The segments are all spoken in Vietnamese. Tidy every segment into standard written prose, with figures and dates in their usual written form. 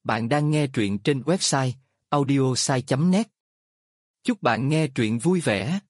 Bạn đang nghe truyện trên website audiosai.net. Chúc bạn nghe truyện vui vẻ.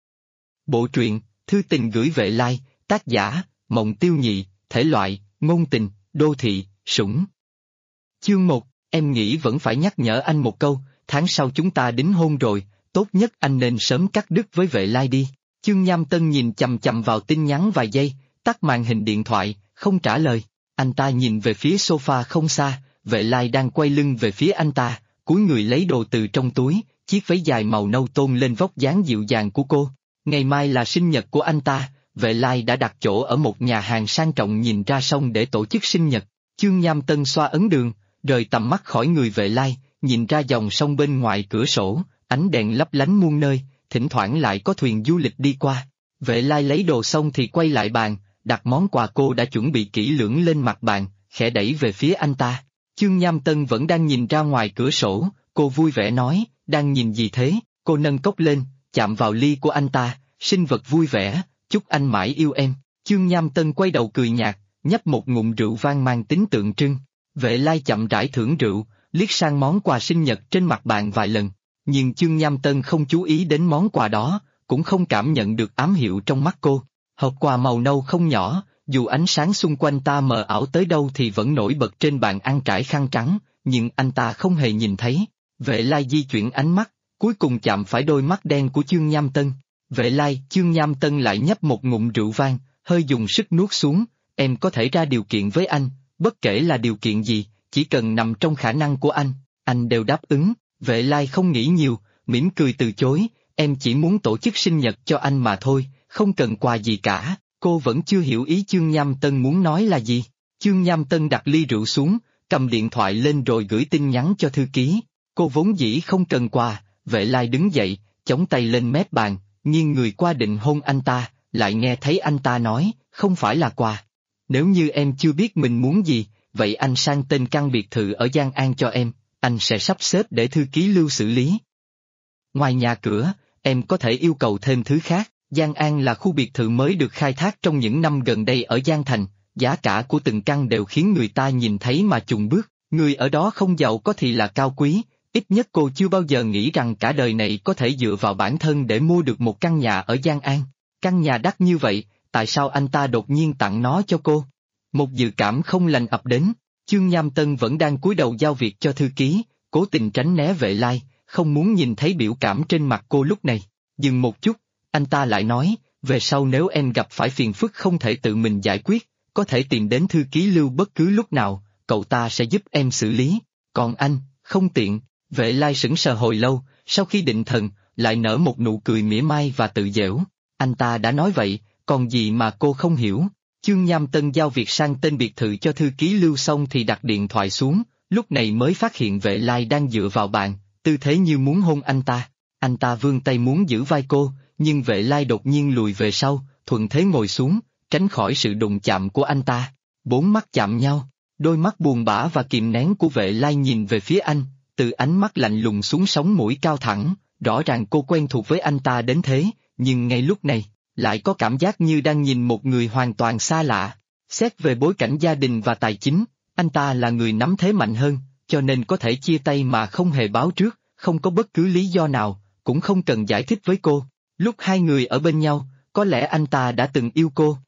Bộ truyện Thư tình gửi Vệ Lai, tác giả Mộng Tiêu Nhị, thể loại ngôn tình, đô thị, sủng. Chương 1, em nghĩ vẫn phải nhắc nhở anh một câu, tháng sau chúng ta đính hôn rồi, tốt nhất anh nên sớm cắt đứt với Vệ Lai đi. Chương Nham Tân nhìn chằm chằm vào tin nhắn vài giây, tắt màn hình điện thoại, không trả lời. Anh ta nhìn về phía sofa không xa, Vệ Lai đang quay lưng về phía anh ta, cúi người lấy đồ từ trong túi, chiếc váy dài màu nâu tôn lên vóc dáng dịu dàng của cô. Ngày mai là sinh nhật của anh ta, Vệ Lai đã đặt chỗ ở một nhà hàng sang trọng nhìn ra sông để tổ chức sinh nhật. Chương Nham Tân xoa ấn đường, rời tầm mắt khỏi người Vệ Lai, nhìn ra dòng sông bên ngoài cửa sổ, ánh đèn lấp lánh muôn nơi, thỉnh thoảng lại có thuyền du lịch đi qua. Vệ Lai lấy đồ xong thì quay lại bàn, đặt món quà cô đã chuẩn bị kỹ lưỡng lên mặt bàn, khẽ đẩy về phía anh ta. Chương Nham Tân vẫn đang nhìn ra ngoài cửa sổ, cô vui vẻ nói, đang nhìn gì thế? Cô nâng cốc lên, chạm vào ly của anh ta, sinh vật vui vẻ, chúc anh mãi yêu em. Chương Nham Tân quay đầu cười nhạt, nhấp một ngụm rượu vang mang tính tượng trưng. Vệ Lai chậm rãi thưởng rượu, liếc sang món quà sinh nhật trên mặt bàn vài lần, nhưng Chương Nham Tân không chú ý đến món quà đó, cũng không cảm nhận được ám hiệu trong mắt cô. Hộp quà màu nâu không nhỏ, dù ánh sáng xung quanh ta mờ ảo tới đâu thì vẫn nổi bật trên bàn ăn trải khăn trắng, nhưng anh ta không hề nhìn thấy. Vệ Lai di chuyển ánh mắt, cuối cùng chạm phải đôi mắt đen của Chương Nham Tân. Vệ Lai, Chương Nham Tân lại nhấp một ngụm rượu vang, hơi dùng sức nuốt xuống, em có thể ra điều kiện với anh, bất kể là điều kiện gì, chỉ cần nằm trong khả năng của anh đều đáp ứng. Vệ Lai không nghĩ nhiều, mỉm cười từ chối, em chỉ muốn tổ chức sinh nhật cho anh mà thôi, không cần quà gì cả. Cô vẫn chưa hiểu ý Chương Nham Tân muốn nói là gì. Chương Nham Tân đặt ly rượu xuống, cầm điện thoại lên rồi gửi tin nhắn cho thư ký. Cô vốn dĩ không cần quà. Vệ Lai đứng dậy, chống tay lên mép bàn, nghiêng người qua định hôn anh ta, lại nghe thấy anh ta nói, không phải là quà. Nếu như em chưa biết mình muốn gì, vậy anh sang tên căn biệt thự ở Giang An cho em, anh sẽ sắp xếp để thư ký Lưu xử lý. Ngoài nhà cửa, em có thể yêu cầu thêm thứ khác. Giang An là khu biệt thự mới được khai thác trong những năm gần đây ở Giang Thành, giá cả của từng căn đều khiến người ta nhìn thấy mà chùng bước, người ở đó không giàu có thì là cao quý, ít nhất cô chưa bao giờ nghĩ rằng cả đời này có thể dựa vào bản thân để mua được một căn nhà ở Giang An. Căn nhà đắt như vậy, tại sao anh ta đột nhiên tặng nó cho cô? Một dự cảm không lành ập đến. Chương Nham Tân vẫn đang cúi đầu giao việc cho thư ký, cố tình tránh né Vệ Lai, không muốn nhìn thấy biểu cảm trên mặt cô lúc này. Dừng một chút, anh ta lại nói, về sau nếu em gặp phải phiền phức không thể tự mình giải quyết, có thể tìm đến thư ký Lưu bất cứ lúc nào, cậu ta sẽ giúp em xử lý. Còn anh, không tiện. Vệ Lai sững sờ hồi lâu, sau khi định thần, lại nở một nụ cười mỉa mai và tự giễu. Anh ta đã nói vậy, còn gì mà cô không hiểu. Chương Nham Tân giao việc sang tên biệt thự cho thư ký Lưu xong thì đặt điện thoại xuống, lúc này mới phát hiện Vệ Lai đang dựa vào bàn, tư thế như muốn hôn anh ta. Anh ta vươn tay muốn giữ vai cô, nhưng Vệ Lai đột nhiên lùi về sau, thuận thế ngồi xuống, tránh khỏi sự đụng chạm của anh ta. Bốn mắt chạm nhau, đôi mắt buồn bã và kìm nén của Vệ Lai nhìn về phía anh, từ ánh mắt lạnh lùng xuống sống mũi cao thẳng, rõ ràng cô quen thuộc với anh ta đến thế, nhưng ngay lúc này, lại có cảm giác như đang nhìn một người hoàn toàn xa lạ. Xét về bối cảnh gia đình và tài chính, anh ta là người nắm thế mạnh hơn, cho nên có thể chia tay mà không hề báo trước, không có bất cứ lý do nào, cũng không cần giải thích với cô. Lúc hai người ở bên nhau, có lẽ anh ta đã từng yêu cô.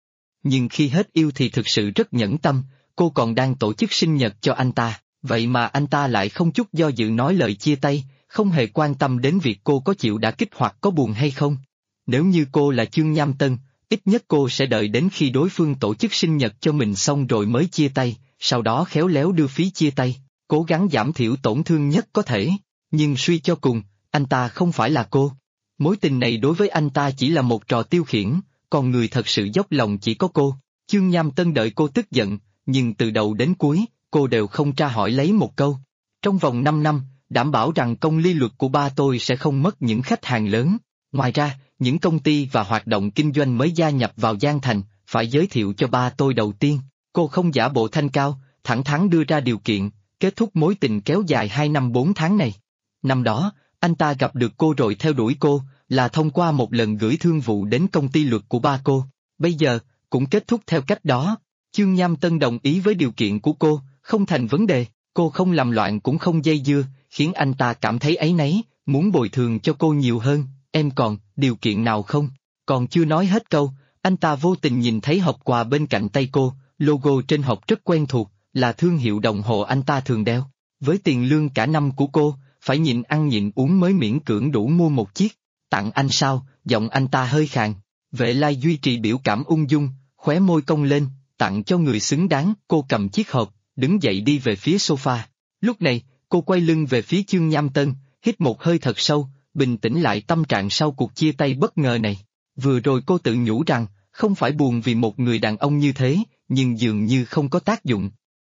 Nhưng khi hết yêu thì thực sự rất nhẫn tâm, cô còn đang tổ chức sinh nhật cho anh ta, vậy mà anh ta lại không chút do dự nói lời chia tay, không hề quan tâm đến việc cô có chịu đả kích hoặc có buồn hay không. Nếu như cô là Chương Nham Tân, ít nhất cô sẽ đợi đến khi đối phương tổ chức sinh nhật cho mình xong rồi mới chia tay, sau đó khéo léo đưa phí chia tay, cố gắng giảm thiểu tổn thương nhất có thể. Nhưng suy cho cùng, anh ta không phải là cô. Mối tình này đối với anh ta chỉ là một trò tiêu khiển, còn người thật sự dốc lòng chỉ có cô. Chương Nham Tân đợi cô tức giận, nhưng từ đầu đến cuối, cô đều không tra hỏi lấy một câu. Trong vòng 5 năm, đảm bảo rằng công lý luật của ba tôi sẽ không mất những khách hàng lớn. Ngoài ra, những công ty và hoạt động kinh doanh mới gia nhập vào Giang Thành, phải giới thiệu cho ba tôi đầu tiên. Cô không giả bộ thanh cao, thẳng thắn đưa ra điều kiện, kết thúc mối tình kéo dài 2 năm 4 tháng này. Năm đó, anh ta gặp được cô rồi theo đuổi cô, là thông qua một lần gửi thương vụ đến công ty luật của ba cô. Bây giờ, cũng kết thúc theo cách đó. Chương Nham Tân đồng ý với điều kiện của cô, không thành vấn đề. Cô không làm loạn cũng không dây dưa, khiến anh ta cảm thấy áy náy, muốn bồi thường cho cô nhiều hơn. Em còn điều kiện nào không? Còn chưa nói hết câu, anh ta vô tình nhìn thấy hộp quà bên cạnh tay cô, logo trên hộp rất quen thuộc, là thương hiệu đồng hồ anh ta thường đeo. Với tiền lương cả năm của cô, phải nhịn ăn nhịn uống mới miễn cưỡng đủ mua một chiếc. Tặng anh sao? Giọng anh ta hơi khàn. Vệ Lai duy trì biểu cảm ung dung, khóe môi cong lên, tặng cho người xứng đáng. Cô cầm chiếc hộp, đứng dậy đi về phía sofa. Lúc này, cô quay lưng về phía Chương Nham Tân, hít một hơi thật sâu, bình tĩnh lại tâm trạng sau cuộc chia tay bất ngờ này. Vừa rồi cô tự nhủ rằng, không phải buồn vì một người đàn ông như thế, nhưng dường như không có tác dụng.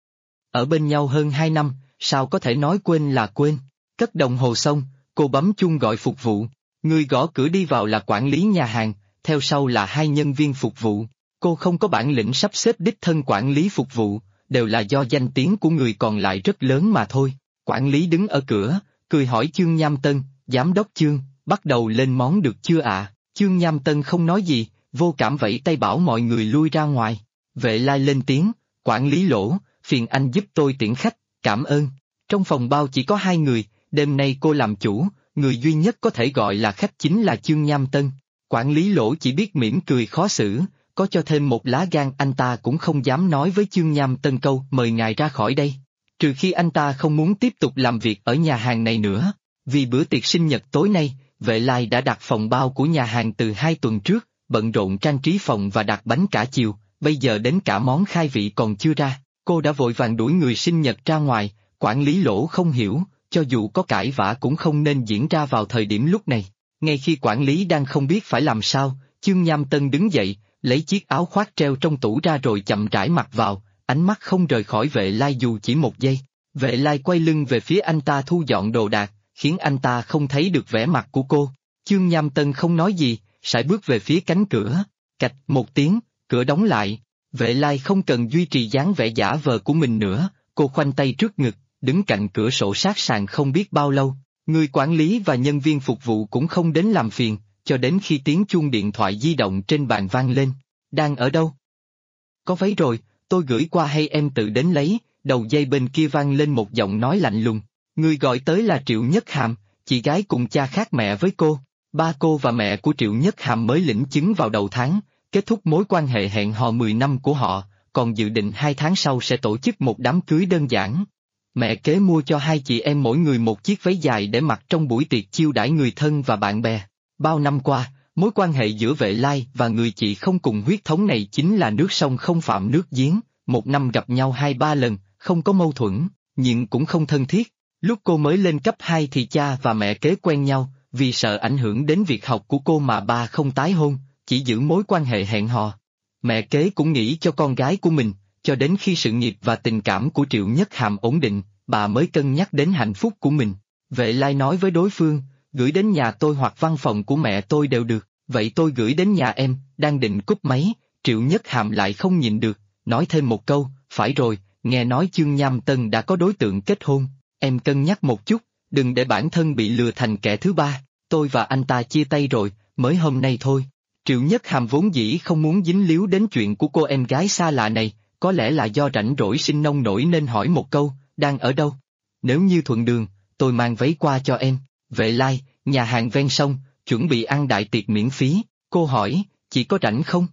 Ở bên nhau hơn 2 năm, sao có thể nói quên là quên. Cất đồng hồ xong, cô bấm chuông gọi phục vụ. Người gõ cửa đi vào là quản lý nhà hàng, theo sau là 2 nhân viên phục vụ. Cô không có bản lĩnh sắp xếp đích thân quản lý phục vụ, đều là do danh tiếng của người còn lại rất lớn mà thôi. Quản lý đứng ở cửa, cười hỏi Chương Nham Tân, giám đốc Chương, bắt đầu lên món được chưa ạ? Chương Nham Tân không nói gì, vô cảm vẫy tay bảo mọi người lui ra ngoài. Vệ Lai lên tiếng, quản lý Lỗ, phiền anh giúp tôi tiễn khách, cảm ơn. Trong phòng bao chỉ có 2 người, đêm nay cô làm chủ, người duy nhất có thể gọi là khách chính là Chương Nham Tân. Quản lý Lỗ chỉ biết mỉm cười khó xử, có cho thêm một lá gan anh ta cũng không dám nói với Chương Nham Tân câu mời ngài ra khỏi đây. Trừ khi anh ta không muốn tiếp tục làm việc ở nhà hàng này nữa. Vì bữa tiệc sinh nhật tối nay, Vệ Lai đã đặt phòng bao của nhà hàng từ 2 tuần trước, bận rộn trang trí phòng và đặt bánh cả chiều, bây giờ đến cả món khai vị còn chưa ra. Cô đã vội vàng đuổi người sinh nhật ra ngoài, quản lý Lỗ không hiểu, cho dù có cãi vã cũng không nên diễn ra vào thời điểm lúc này. Ngay khi quản lý đang không biết phải làm sao, Chương Nham Tân đứng dậy, lấy chiếc áo khoác treo trong tủ ra rồi chậm rãi mặc vào, ánh mắt không rời khỏi Vệ Lai dù chỉ một giây. Vệ Lai quay lưng về phía anh ta thu dọn đồ đạc, khiến anh ta không thấy được vẻ mặt của cô. Chương Nham Tân không nói gì, sải bước về phía cánh cửa. Cạch một tiếng, cửa đóng lại. Vệ Lai không cần duy trì dáng vẻ giả vờ của mình nữa, cô khoanh tay trước ngực, đứng cạnh cửa sổ sát sàn không biết bao lâu. Người quản lý và nhân viên phục vụ cũng không đến làm phiền, cho đến khi tiếng chuông điện thoại di động trên bàn vang lên. Đang ở đâu? Có váy rồi, tôi gửi qua hay em tự đến lấy? Đầu dây bên kia vang lên một giọng nói lạnh lùng. Người gọi tới là Triệu Nhất Hàm, chị gái cùng cha khác mẹ với cô. Ba cô và mẹ của Triệu Nhất Hàm mới lĩnh chứng vào đầu tháng, kết thúc mối quan hệ hẹn hò 10 năm của họ, còn dự định 2 tháng sau sẽ tổ chức một đám cưới đơn giản. Mẹ kế mua cho 2 chị em mỗi người một chiếc váy dài để mặc trong buổi tiệc chiêu đãi người thân và bạn bè. Bao năm qua, mối quan hệ giữa Vệ Lai và người chị không cùng huyết thống này chính là nước sông không phạm nước giếng, một năm gặp nhau 2-3 lần, không có mâu thuẫn, nhưng cũng không thân thiết. Lúc cô mới lên cấp 2 thì cha và mẹ kế quen nhau, vì sợ ảnh hưởng đến việc học của cô mà ba không tái hôn, chỉ giữ mối quan hệ hẹn hò. Mẹ kế cũng nghĩ cho con gái của mình, cho đến khi sự nghiệp và tình cảm của Triệu Nhất Hàm ổn định, bà mới cân nhắc đến hạnh phúc của mình. Vệ Lai nói với đối phương, gửi đến nhà tôi hoặc văn phòng của mẹ tôi đều được, vậy tôi gửi đến nhà em. Đang định cúp máy, Triệu Nhất Hàm lại không nhịn được, nói thêm một câu, phải rồi, nghe nói Chương Nham Tân đã có đối tượng kết hôn, em cân nhắc một chút, đừng để bản thân bị lừa thành kẻ thứ ba, tôi và anh ta chia tay rồi, mới hôm nay thôi. Triệu Nhất Hàm vốn dĩ không muốn dính líu đến chuyện của cô em gái xa lạ này, có lẽ là do rảnh rỗi sinh nông nổi nên hỏi một câu, đang ở đâu? Nếu như thuận đường, tôi mang váy qua cho em. Vệ Lai, nhà hàng ven sông, chuẩn bị ăn đại tiệc miễn phí, cô hỏi, chị có rảnh không?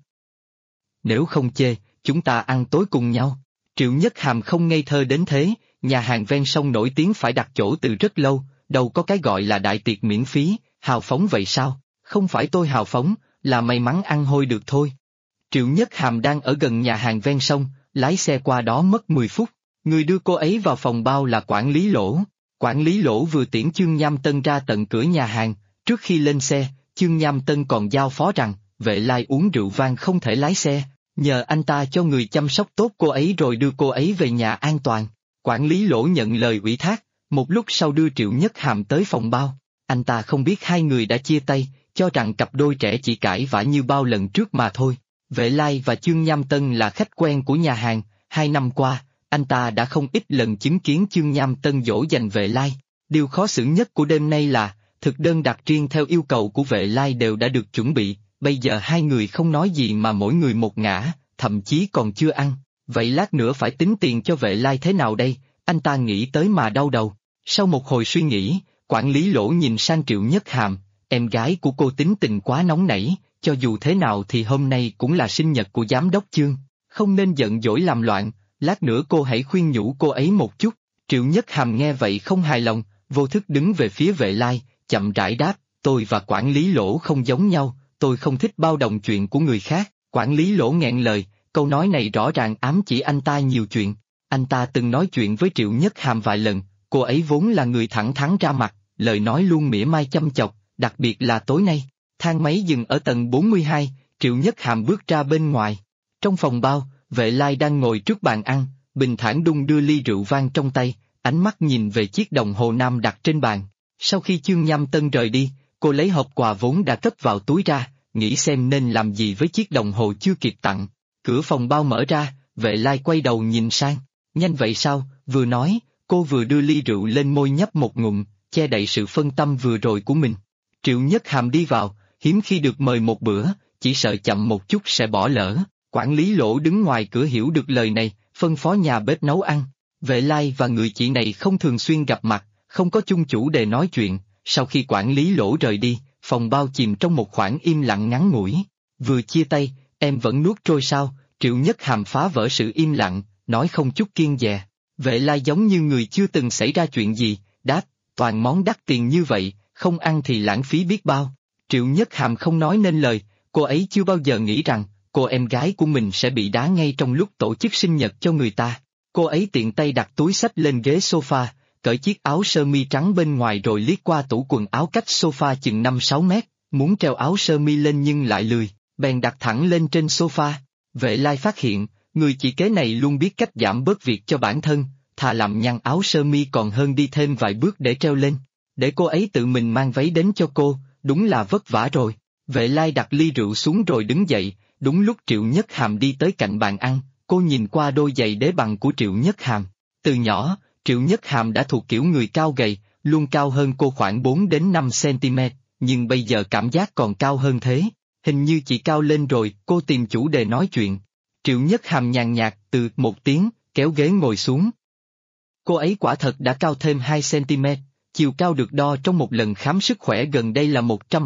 Nếu không chê, chúng ta ăn tối cùng nhau. Triệu Nhất Hàm không ngây thơ đến thế, nhà hàng ven sông nổi tiếng phải đặt chỗ từ rất lâu, đâu có cái gọi là đại tiệc miễn phí, hào phóng vậy sao? Không phải tôi hào phóng, là may mắn ăn hôi được thôi. Triệu Nhất Hàm đang ở gần nhà hàng ven sông, lái xe qua đó mất 10 phút. Người đưa cô ấy vào phòng bao là quản lý Lỗ. Quản lý Lỗ vừa tiễn Chương Nham Tân ra tận cửa nhà hàng, trước khi lên xe, Chương Nham Tân còn giao phó rằng, Vệ Lai uống rượu vang không thể lái xe, nhờ anh ta cho người chăm sóc tốt cô ấy rồi đưa cô ấy về nhà an toàn. Quản lý Lỗ nhận lời ủy thác, một lúc sau đưa Triệu Nhất Hàm tới phòng bao. Anh ta không biết 2 người đã chia tay, cho rằng cặp đôi trẻ chỉ cãi vã như bao lần trước mà thôi. Vệ Lai và Chương Nham Tân là khách quen của nhà hàng, 2 năm qua, anh ta đã không ít lần chứng kiến Chương Nham Tân dỗ dành Vệ Lai. Điều khó xử nhất của đêm nay là, thực đơn đặt riêng theo yêu cầu của Vệ Lai đều đã được chuẩn bị, bây giờ 2 người không nói gì mà mỗi người một ngã, thậm chí còn chưa ăn. Vậy lát nữa phải tính tiền cho Vệ Lai thế nào đây? anh ta nghĩ tới mà đau đầu. Sau một hồi suy nghĩ, quản lý Lỗ nhìn sang Triệu Nhất Hàm, em gái của cô tính tình quá nóng nảy, cho dù thế nào thì hôm nay cũng là sinh nhật của giám đốc Chương, không nên giận dỗi làm loạn, lát nữa cô hãy khuyên nhủ cô ấy một chút. Triệu Nhất Hàm nghe vậy không hài lòng, vô thức đứng về phía Vệ Lai, chậm rãi đáp, tôi và quản lý Lỗ không giống nhau, tôi không thích bao đồng chuyện của người khác. Quản lý Lỗ nghẹn lời, câu nói này rõ ràng ám chỉ anh ta nhiều chuyện. Anh ta từng nói chuyện với Triệu Nhất Hàm vài lần, cô ấy vốn là người thẳng thắn ra mặt, lời nói luôn mỉa mai chăm chọc, đặc biệt là tối nay. Thang máy dừng ở tầng 42, Triệu Nhất Hàm bước ra bên ngoài. Trong phòng bao, Vệ Lai đang ngồi trước bàn ăn, bình thản đung đưa ly rượu vang trong tay, ánh mắt nhìn về chiếc đồng hồ nam đặt trên bàn. Sau khi Chương Nham Tân rời đi, cô lấy hộp quà vốn đã cất vào túi ra, nghĩ xem nên làm gì với chiếc đồng hồ chưa kịp tặng. Cửa phòng bao mở ra, Vệ Lai quay đầu nhìn sang, nhanh vậy sao, vừa nói, cô vừa đưa ly rượu lên môi nhấp một ngụm, che đậy sự phân tâm vừa rồi của mình. Triệu Nhất Hàm đi vào, hiếm khi được mời một bữa, chỉ sợ chậm một chút sẽ bỏ lỡ. Quản lý Lỗ đứng ngoài cửa hiểu được lời này, phân phó nhà bếp nấu ăn. Vệ Lai và người chị này không thường xuyên gặp mặt, không có chung chủ đề nói chuyện. Sau khi quản lý Lỗ rời đi, phòng bao chìm trong một khoảng im lặng ngắn ngủi. Vừa chia tay, em vẫn nuốt trôi sao? Triệu Nhất Hàm phá vỡ sự im lặng, nói không chút kiêng dè. Vệ Lai giống như người chưa từng xảy ra chuyện gì, đáp, toàn món đắt tiền như vậy, không ăn thì lãng phí biết bao. Triệu Nhất Hàm không nói nên lời, cô ấy chưa bao giờ nghĩ rằng, cô em gái của mình sẽ bị đá ngay trong lúc tổ chức sinh nhật cho người ta. Cô ấy tiện tay đặt túi xách lên ghế sofa, cởi chiếc áo sơ mi trắng bên ngoài rồi liếc qua tủ quần áo cách sofa chừng 5-6 mét, muốn treo áo sơ mi lên nhưng lại lười, bèn đặt thẳng lên trên sofa. Vệ Lai phát hiện, người chị kế này luôn biết cách giảm bớt việc cho bản thân, thà làm nhăn áo sơ mi còn hơn đi thêm vài bước để treo lên. Để cô ấy tự mình mang váy đến cho cô, đúng là vất vả rồi. Vệ Lai đặt ly rượu xuống rồi đứng dậy, đúng lúc Triệu Nhất Hàm đi tới cạnh bàn ăn, cô nhìn qua đôi giày đế bằng của Triệu Nhất Hàm. Từ nhỏ, Triệu Nhất Hàm đã thuộc kiểu người cao gầy, luôn cao hơn cô khoảng 4 đến 5 cm, nhưng bây giờ cảm giác còn cao hơn thế. Hình như chị cao lên rồi, cô tìm chủ đề nói chuyện. Triệu Nhất Hàm nhàn nhạt từ một tiếng, kéo ghế ngồi xuống. Cô ấy quả thật đã cao thêm 2 cm, chiều cao được đo trong một lần khám sức khỏe gần đây là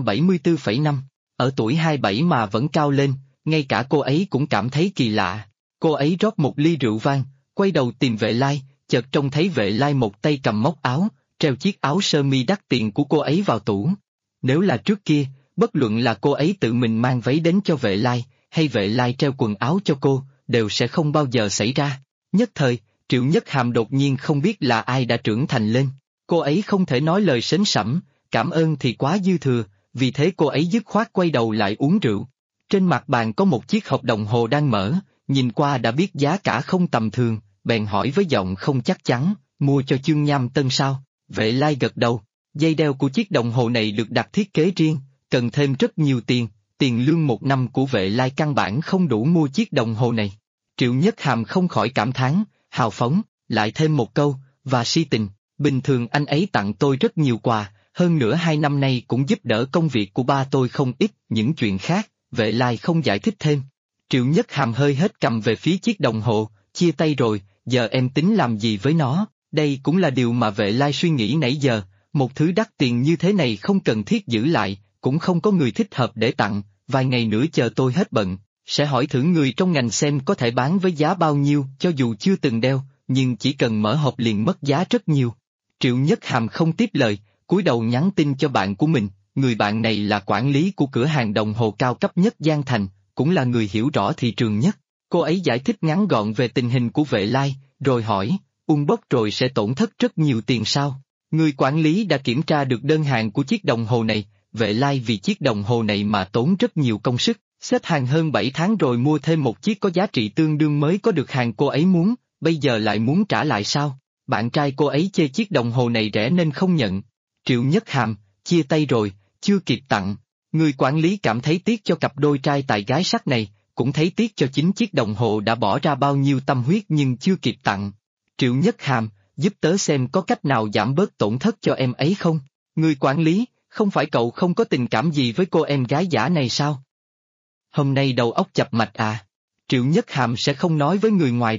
174,5. Ở tuổi 27 mà vẫn cao lên, ngay cả cô ấy cũng cảm thấy kỳ lạ. Cô ấy rót một ly rượu vang, quay đầu tìm Vệ Lai, chợt trông thấy Vệ Lai một tay cầm móc áo, treo chiếc áo sơ mi đắt tiền của cô ấy vào tủ. Nếu là trước kia, bất luận là cô ấy tự mình mang váy đến cho Vệ Lai, hay Vệ Lai treo quần áo cho cô, đều sẽ không bao giờ xảy ra. Nhất thời, Triệu Nhất Hàm đột nhiên không biết là ai đã trưởng thành lên. Cô ấy không thể nói lời sến sẩm, cảm ơn thì quá dư thừa, vì thế cô ấy dứt khoát quay đầu lại uống rượu. Trên mặt bàn có một chiếc hộp đồng hồ đang mở, nhìn qua đã biết giá cả không tầm thường, bèn hỏi với giọng không chắc chắn, mua cho Chương Nham Tân sao? Vệ Lai gật đầu, dây đeo của chiếc đồng hồ này được đặt thiết kế riêng, cần thêm rất nhiều tiền, tiền lương một năm của Vệ Lai căn bản không đủ mua chiếc đồng hồ này. Triệu Nhất Hàm không khỏi cảm thán, hào phóng, lại thêm một câu, và si tình, bình thường anh ấy tặng tôi rất nhiều quà, hơn nữa 2 năm nay cũng giúp đỡ công việc của ba tôi không ít, những chuyện khác, Vệ Lai không giải thích thêm. Triệu Nhất Hàm hơi hết cầm về phía chiếc đồng hồ, chia tay rồi, giờ em tính làm gì với nó? Đây cũng là điều mà Vệ Lai suy nghĩ nãy giờ, một thứ đắt tiền như thế này không cần thiết giữ lại, cũng không có người thích hợp để tặng, vài ngày nữa chờ tôi hết bận, sẽ hỏi thử người trong ngành xem có thể bán với giá bao nhiêu, cho dù chưa từng đeo, nhưng chỉ cần mở hộp liền mất giá rất nhiều. Triệu Nhất Hàm không tiếp lời, cúi đầu nhắn tin cho bạn của mình, người bạn này là quản lý của cửa hàng đồng hồ cao cấp nhất Giang Thành, cũng là người hiểu rõ thị trường nhất. Cô ấy giải thích ngắn gọn về tình hình của Vệ Lai, rồi hỏi, uống bốc rồi sẽ tổn thất rất nhiều tiền sao? Người quản lý đã kiểm tra được đơn hàng của chiếc đồng hồ này, Vệ Lai vì chiếc đồng hồ này mà tốn rất nhiều công sức, xếp hàng hơn 7 tháng rồi mua thêm một chiếc có giá trị tương đương mới có được hàng cô ấy muốn, bây giờ lại muốn trả lại sao? Bạn trai cô ấy chê chiếc đồng hồ này rẻ nên không nhận. Triệu Nhất Hàm, chia tay rồi, chưa kịp tặng. Người quản lý cảm thấy tiếc cho cặp đôi trai tài gái sắc này, cũng thấy tiếc cho chính chiếc đồng hồ đã bỏ ra bao nhiêu tâm huyết nhưng chưa kịp tặng. Triệu Nhất Hàm, giúp tớ xem có cách nào giảm bớt tổn thất cho em ấy không? Người quản lý, không phải cậu không có tình cảm gì với cô em gái giả này sao? Hôm nay đầu óc chập mạch à? Triệu Nhất Hàm sẽ không nói với người ngoài rằng,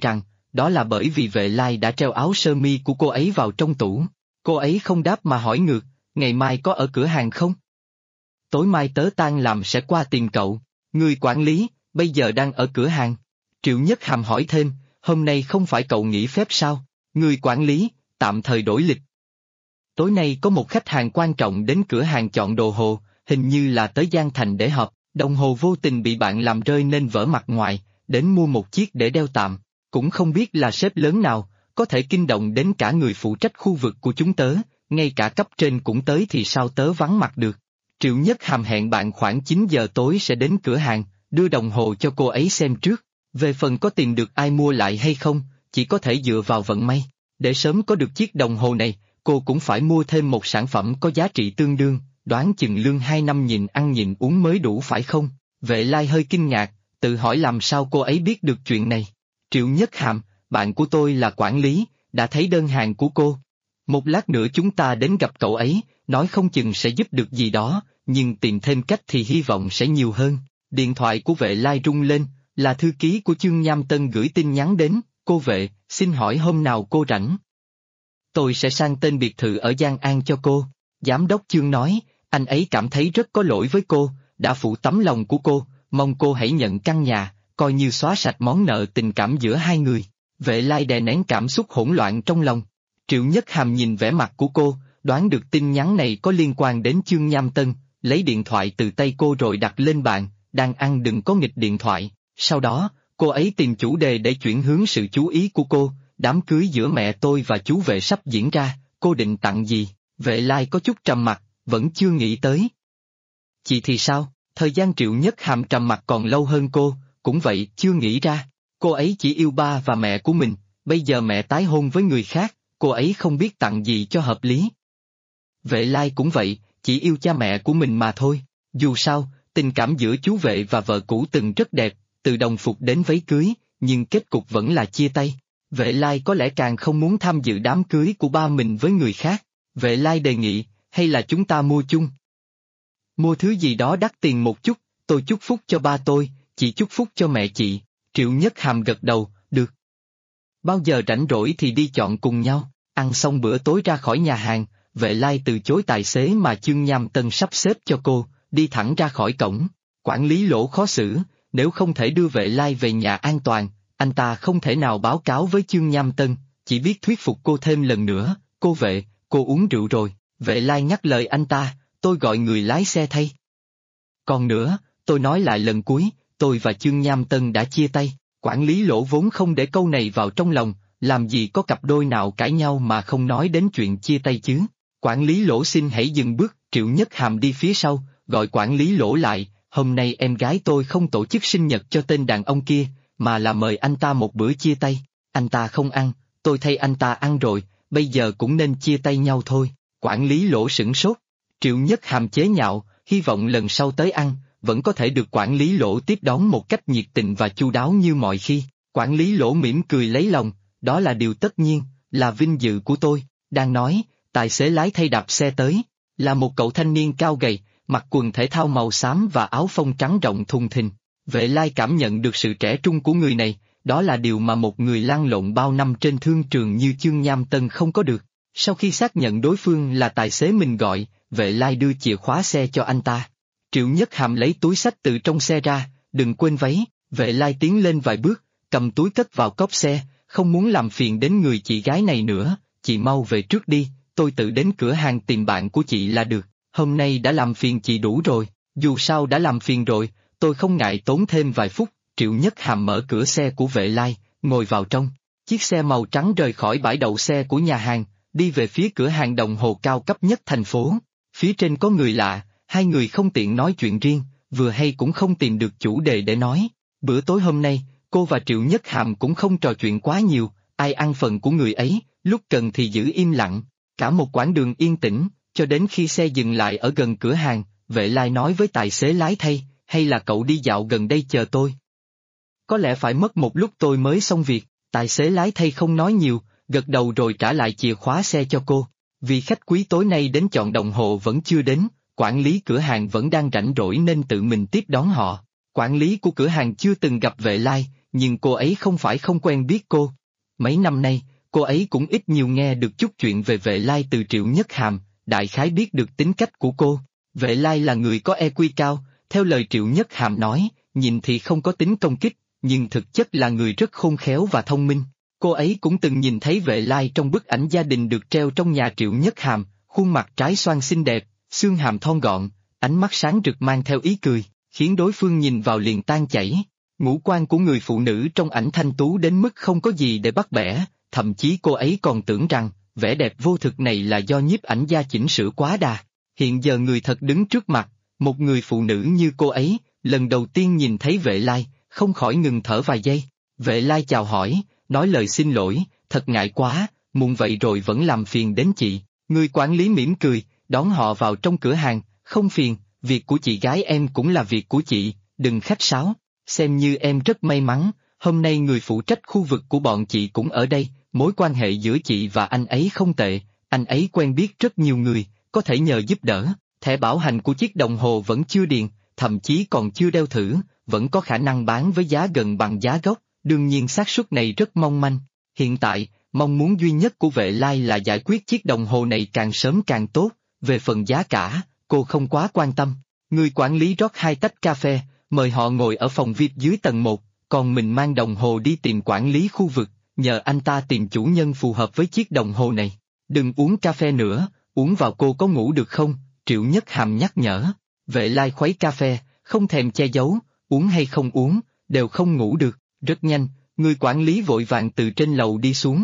đó là bởi vì Vệ Lai đã treo áo sơ mi của cô ấy vào trong tủ. Cô ấy không đáp mà hỏi ngược, ngày mai có ở cửa hàng không? Tối mai tớ tan làm sẽ qua tìm cậu. Người quản lý, bây giờ đang ở cửa hàng. Triệu Nhất Hàm hỏi thêm, hôm nay không phải cậu nghỉ phép sao? Người quản lý, tạm thời đổi lịch. Tối nay có một khách hàng quan trọng đến cửa hàng chọn đồ hồ, hình như là tới Giang Thành để họp, đồng hồ vô tình bị bạn làm rơi nên vỡ mặt ngoài, đến mua một chiếc để đeo tạm. Cũng không biết là sếp lớn nào, có thể kinh động đến cả người phụ trách khu vực của chúng tớ, ngay cả cấp trên cũng tới thì sao tớ vắng mặt được. Triệu Nhất Hàm hẹn bạn khoảng 9 giờ tối sẽ đến cửa hàng, đưa đồng hồ cho cô ấy xem trước. Về phần có tìm được ai mua lại hay không, chỉ có thể dựa vào vận may. Để sớm có được chiếc đồng hồ này, cô cũng phải mua thêm một sản phẩm có giá trị tương đương, đoán chừng lương 2 năm nhịn ăn nhịn uống mới đủ phải không? Vệ Lai hơi kinh ngạc, tự hỏi làm sao cô ấy biết được chuyện này. Triệu Nhất Hàm, bạn của tôi là quản lý, đã thấy đơn hàng của cô. Một lát nữa chúng ta đến gặp cậu ấy, nói không chừng sẽ giúp được gì đó, nhưng tìm thêm cách thì hy vọng sẽ nhiều hơn. Điện thoại của Vệ Lai rung lên, là thư ký của Chương Nham Tân gửi tin nhắn đến, cô Vệ, xin hỏi hôm nào cô rảnh? Tôi sẽ sang tên biệt thự ở Giang An cho cô. Giám đốc Chương nói, anh ấy cảm thấy rất có lỗi với cô, đã phụ tấm lòng của cô, mong cô hãy nhận căn nhà, coi như xóa sạch món nợ tình cảm giữa hai người. Vệ Lai đè nén cảm xúc hỗn loạn trong lòng. Triệu Nhất Hàm nhìn vẻ mặt của cô, đoán được tin nhắn này có liên quan đến Chương Nham Tân, lấy điện thoại từ tay cô rồi đặt lên bàn, đang ăn đừng có nghịch điện thoại. Sau đó, cô ấy tìm chủ đề để chuyển hướng sự chú ý của cô, đám cưới giữa mẹ tôi và chú Vệ sắp diễn ra, cô định tặng gì? Vệ Lai có chút trầm mặc, vẫn chưa nghĩ tới. Chị thì sao? Thời gian Triệu Nhất Hàm trầm mặc còn lâu hơn cô, cũng vậy chưa nghĩ ra. Cô ấy chỉ yêu ba và mẹ của mình, bây giờ mẹ tái hôn với người khác, cô ấy không biết tặng gì cho hợp lý. Vệ Lai cũng vậy, chỉ yêu cha mẹ của mình mà thôi. Dù sao, tình cảm giữa chú Vệ và vợ cũ từng rất đẹp, từ đồng phục đến váy cưới, nhưng kết cục vẫn là chia tay. Vệ Lai có lẽ càng không muốn tham dự đám cưới của ba mình với người khác. Vệ Lai đề nghị, hay là chúng ta mua chung? Mua thứ gì đó đắt tiền một chút, tôi chúc phúc cho ba tôi, chị chúc phúc cho mẹ chị. Triệu Nhất Hàm gật đầu, được. Bao giờ rảnh rỗi thì đi chọn cùng nhau. Ăn xong bữa tối ra khỏi nhà hàng, Vệ Lai từ chối tài xế mà Chương Nham Tân sắp xếp cho cô, đi thẳng ra khỏi cổng. Quản lý Lỗ khó xử, nếu không thể đưa Vệ Lai về nhà an toàn, anh ta không thể nào báo cáo với Chương Nham Tân, chỉ biết thuyết phục cô thêm lần nữa. Cô Vệ, cô uống rượu rồi. Vệ Lai nhắc lời anh ta, tôi gọi người lái xe thay. Còn nữa, tôi nói lại lần cuối, tôi và Chương Nham Tân đã chia tay. Quản lý Lỗ vốn không để câu này vào trong lòng, làm gì có cặp đôi nào cãi nhau mà không nói đến chuyện chia tay chứ. Quản lý Lỗ xin hãy dừng bước, Triệu Nhất Hàm đi phía sau, gọi quản lý Lỗ lại, hôm nay em gái tôi không tổ chức sinh nhật cho tên đàn ông kia, mà là mời anh ta một bữa chia tay. Anh ta không ăn, tôi thay anh ta ăn rồi, bây giờ cũng nên chia tay nhau thôi. Quản lý Lỗ sửng sốt. Triệu Nhất Hàm chế nhạo, hy vọng lần sau tới ăn, vẫn có thể được quản lý Lỗ tiếp đón một cách nhiệt tình và chu đáo như mọi khi. Quản lý Lỗ mỉm cười lấy lòng, đó là điều tất nhiên, là vinh dự của tôi. Đang nói, tài xế lái thay đạp xe tới, là một cậu thanh niên cao gầy, mặc quần thể thao màu xám và áo phông trắng rộng thùng thình. Vệ Lai cảm nhận được sự trẻ trung của người này, đó là điều mà một người lăn lộn bao năm trên thương trường như Chương Nham Tân không có được. Sau khi xác nhận đối phương là tài xế mình gọi, Vệ Lai đưa chìa khóa xe cho anh ta. Triệu Nhất Hàm lấy túi xách từ trong xe ra, đừng quên váy. Vệ Lai tiến lên vài bước, cầm túi cất vào cốp xe, không muốn làm phiền đến người chị gái này nữa, chị mau về trước đi, tôi tự đến cửa hàng tìm bạn của chị là được, hôm nay đã làm phiền chị đủ rồi, dù sao đã làm phiền rồi, tôi không ngại tốn thêm vài phút. Triệu Nhất Hàm mở cửa xe của Vệ Lai, ngồi vào trong. Chiếc xe màu trắng rời khỏi bãi đậu xe của nhà hàng, đi về phía cửa hàng đồng hồ cao cấp nhất thành phố. Phía trên có người lạ, hai người không tiện nói chuyện riêng, vừa hay cũng không tìm được chủ đề để nói. Bữa tối hôm nay, cô và Triệu Nhất Hàm cũng không trò chuyện quá nhiều, ai ăn phần của người ấy, lúc cần thì giữ im lặng. Cả một quãng đường yên tĩnh, cho đến khi xe dừng lại ở gần cửa hàng, Vệ Lai nói với tài xế lái thay, hay là cậu đi dạo gần đây chờ tôi. Có lẽ phải mất một lúc tôi mới xong việc. Tài xế lái thay không nói nhiều, gật đầu rồi trả lại chìa khóa xe cho cô. Vì khách quý tối nay đến chọn đồng hồ vẫn chưa đến, quản lý cửa hàng vẫn đang rảnh rỗi nên tự mình tiếp đón họ. Quản lý của cửa hàng chưa từng gặp Vệ Lai, nhưng cô ấy không phải không quen biết cô. Mấy năm nay, cô ấy cũng ít nhiều nghe được chút chuyện về Vệ Lai từ Triệu Nhất Hàm, đại khái biết được tính cách của cô. Vệ Lai là người có EQ cao, theo lời Triệu Nhất Hàm nói, nhìn thì không có tính công kích, nhưng thực chất là người rất khôn khéo và thông minh. Cô ấy cũng từng nhìn thấy Vệ Lai trong bức ảnh gia đình được treo trong nhà Triệu Nhất Hàm, khuôn mặt trái xoan xinh đẹp, xương hàm thon gọn, ánh mắt sáng rực mang theo ý cười, khiến đối phương nhìn vào liền tan chảy. Ngũ quan của người phụ nữ trong ảnh thanh tú đến mức không có gì để bắt bẻ, thậm chí cô ấy còn tưởng rằng, vẻ đẹp vô thực này là do nhiếp ảnh gia chỉnh sửa quá đà. Hiện giờ người thật đứng trước mặt, một người phụ nữ như cô ấy, lần đầu tiên nhìn thấy Vệ Lai, không khỏi ngừng thở vài giây. Vệ Lai chào hỏi, nói lời xin lỗi, thật ngại quá, muộn vậy rồi vẫn làm phiền đến chị. Người quản lý mỉm cười, đón họ vào trong cửa hàng, không phiền, việc của chị gái em cũng là việc của chị, đừng khách sáo. Xem như em rất may mắn, hôm nay người phụ trách khu vực của bọn chị cũng ở đây, mối quan hệ giữa chị và anh ấy không tệ, anh ấy quen biết rất nhiều người, có thể nhờ giúp đỡ. Thẻ bảo hành của chiếc đồng hồ vẫn chưa điền, thậm chí còn chưa đeo thử, vẫn có khả năng bán với giá gần bằng giá gốc, đương nhiên xác suất này rất mong manh. Hiện tại, mong muốn duy nhất của Vệ Lai là giải quyết chiếc đồng hồ này càng sớm càng tốt, về phần giá cả, cô không quá quan tâm. Người quản lý rót 2 tách cà phê, mời họ ngồi ở phòng VIP dưới tầng 1, còn mình mang đồng hồ đi tìm quản lý khu vực, nhờ anh ta tìm chủ nhân phù hợp với chiếc đồng hồ này. Đừng uống cà phê nữa, uống vào cô có ngủ được không? Triệu Nhất Hàm nhắc nhở. Vệ Lai khuấy cà phê, không thèm che giấu, uống hay không uống, đều không ngủ được. Rất nhanh, người quản lý vội vàng từ trên lầu đi xuống.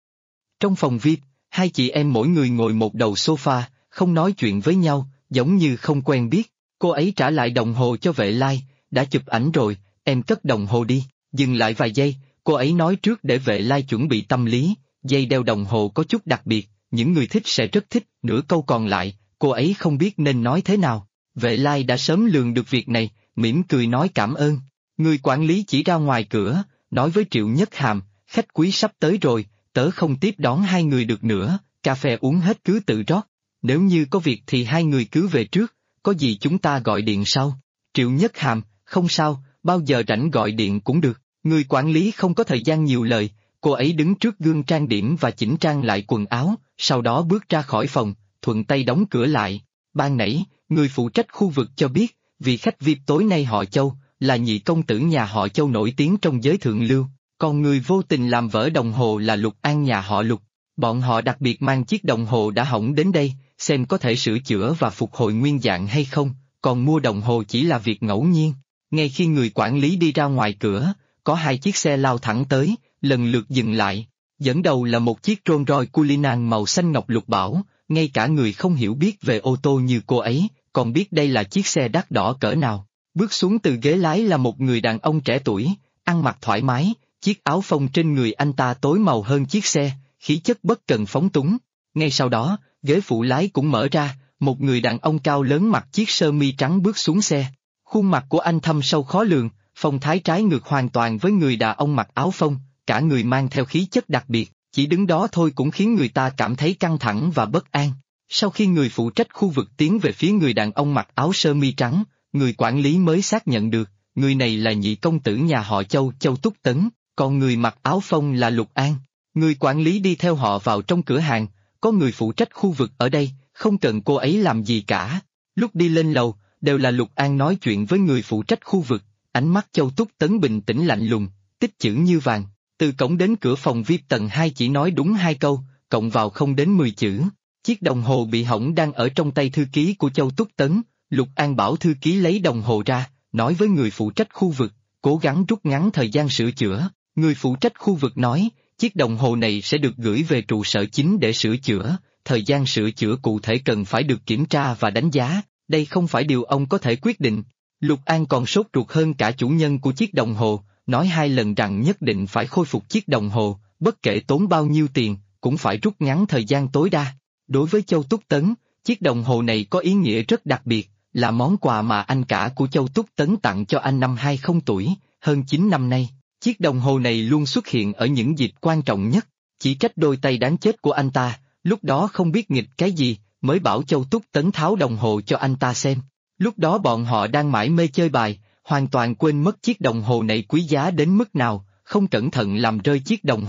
Trong phòng VIP, hai chị em mỗi người ngồi một đầu sofa, không nói chuyện với nhau, giống như không quen biết. Cô ấy trả lại đồng hồ cho Vệ Lai, đã chụp ảnh rồi, em cất đồng hồ đi. Dừng lại vài giây, cô ấy nói trước để Vệ Lai chuẩn bị tâm lý, dây đeo đồng hồ có chút đặc biệt, những người thích sẽ rất thích. Nửa câu còn lại, cô ấy không biết nên nói thế nào. Vệ Lai đã sớm lường được việc này, mỉm cười nói cảm ơn. Người quản lý chỉ ra ngoài cửa, nói với Triệu Nhất Hàm, khách quý sắp tới rồi, tớ không tiếp đón hai người được nữa, cà phê uống hết cứ tự rót. Nếu như có việc thì hai người cứ về trước, có gì chúng ta gọi điện sau. Triệu Nhất Hàm, không sao, bao giờ rảnh gọi điện cũng được. Người quản lý không có thời gian nhiều lời, cô ấy đứng trước gương trang điểm và chỉnh trang lại quần áo, sau đó bước ra khỏi phòng, thuận tay đóng cửa lại. Ban nãy, người phụ trách khu vực cho biết, vị khách VIP tối nay họ Châu, là nhị công tử nhà họ Châu nổi tiếng trong giới thượng lưu, còn người vô tình làm vỡ đồng hồ là Lục An nhà họ Lục. Bọn họ đặc biệt mang chiếc đồng hồ đã hỏng đến đây, xem có thể sửa chữa và phục hồi nguyên dạng hay không, còn mua đồng hồ chỉ là việc ngẫu nhiên. Ngay khi người quản lý đi ra ngoài cửa, có 2 chiếc xe lao thẳng tới, lần lượt dừng lại. Dẫn đầu là một chiếc Rolls Royce Cullinan màu xanh ngọc lục bảo, ngay cả người không hiểu biết về ô tô như cô ấy, còn biết đây là chiếc xe đắt đỏ cỡ nào. Bước xuống từ ghế lái là một người đàn ông trẻ tuổi, ăn mặc thoải mái, chiếc áo phông trên người anh ta tối màu hơn chiếc xe, khí chất bất cần phóng túng. Ngay sau đó, ghế phụ lái cũng mở ra, một người đàn ông cao lớn mặc chiếc sơ mi trắng bước xuống xe. Khuôn mặt của anh thâm sâu khó lường, phong thái trái ngược hoàn toàn với người đàn ông mặc áo phông, cả người mang theo khí chất đặc biệt, chỉ đứng đó thôi cũng khiến người ta cảm thấy căng thẳng và bất an. Sau khi người phụ trách khu vực tiến về phía người đàn ông mặc áo sơ mi trắng, người quản lý mới xác nhận được, người này là nhị công tử nhà họ Châu, Châu Túc Tấn, còn người mặc áo phông là Lục An. Người quản lý đi theo họ vào trong cửa hàng, có người phụ trách khu vực ở đây, không cần cô ấy làm gì cả. Lúc đi lên lầu, đều là Lục An nói chuyện với người phụ trách khu vực, ánh mắt Châu Túc Tấn bình tĩnh lạnh lùng, tích chữ như vàng. Từ cổng đến cửa phòng VIP tầng 2 chỉ nói đúng 2 câu, cộng vào không đến 10 chữ. Chiếc đồng hồ bị hỏng đang ở trong tay thư ký của Châu Túc Tấn, Lục An bảo thư ký lấy đồng hồ ra, nói với người phụ trách khu vực, cố gắng rút ngắn thời gian sửa chữa. Người phụ trách khu vực nói, chiếc đồng hồ này sẽ được gửi về trụ sở chính để sửa chữa, thời gian sửa chữa cụ thể cần phải được kiểm tra và đánh giá, đây không phải điều ông có thể quyết định. Lục An còn sốt ruột hơn cả chủ nhân của chiếc đồng hồ, nói 2 lần rằng nhất định phải khôi phục chiếc đồng hồ, bất kể tốn bao nhiêu tiền, cũng phải rút ngắn thời gian tối đa. Đối với Châu Túc Tấn, chiếc đồng hồ này có ý nghĩa rất đặc biệt, là món quà mà anh cả của Châu Túc Tấn tặng cho anh năm 20 tuổi, hơn 9 năm nay. Chiếc đồng hồ này luôn xuất hiện ở những dịp quan trọng nhất, chỉ trách đôi tay đáng chết của anh ta, lúc đó không biết nghịch cái gì, mới bảo Châu Túc Tấn tháo đồng hồ cho anh ta xem. Lúc đó bọn họ đang mải mê chơi bài, hoàn toàn quên mất chiếc đồng hồ này quý giá đến mức nào, không cẩn thận làm rơi chiếc đồng hồ,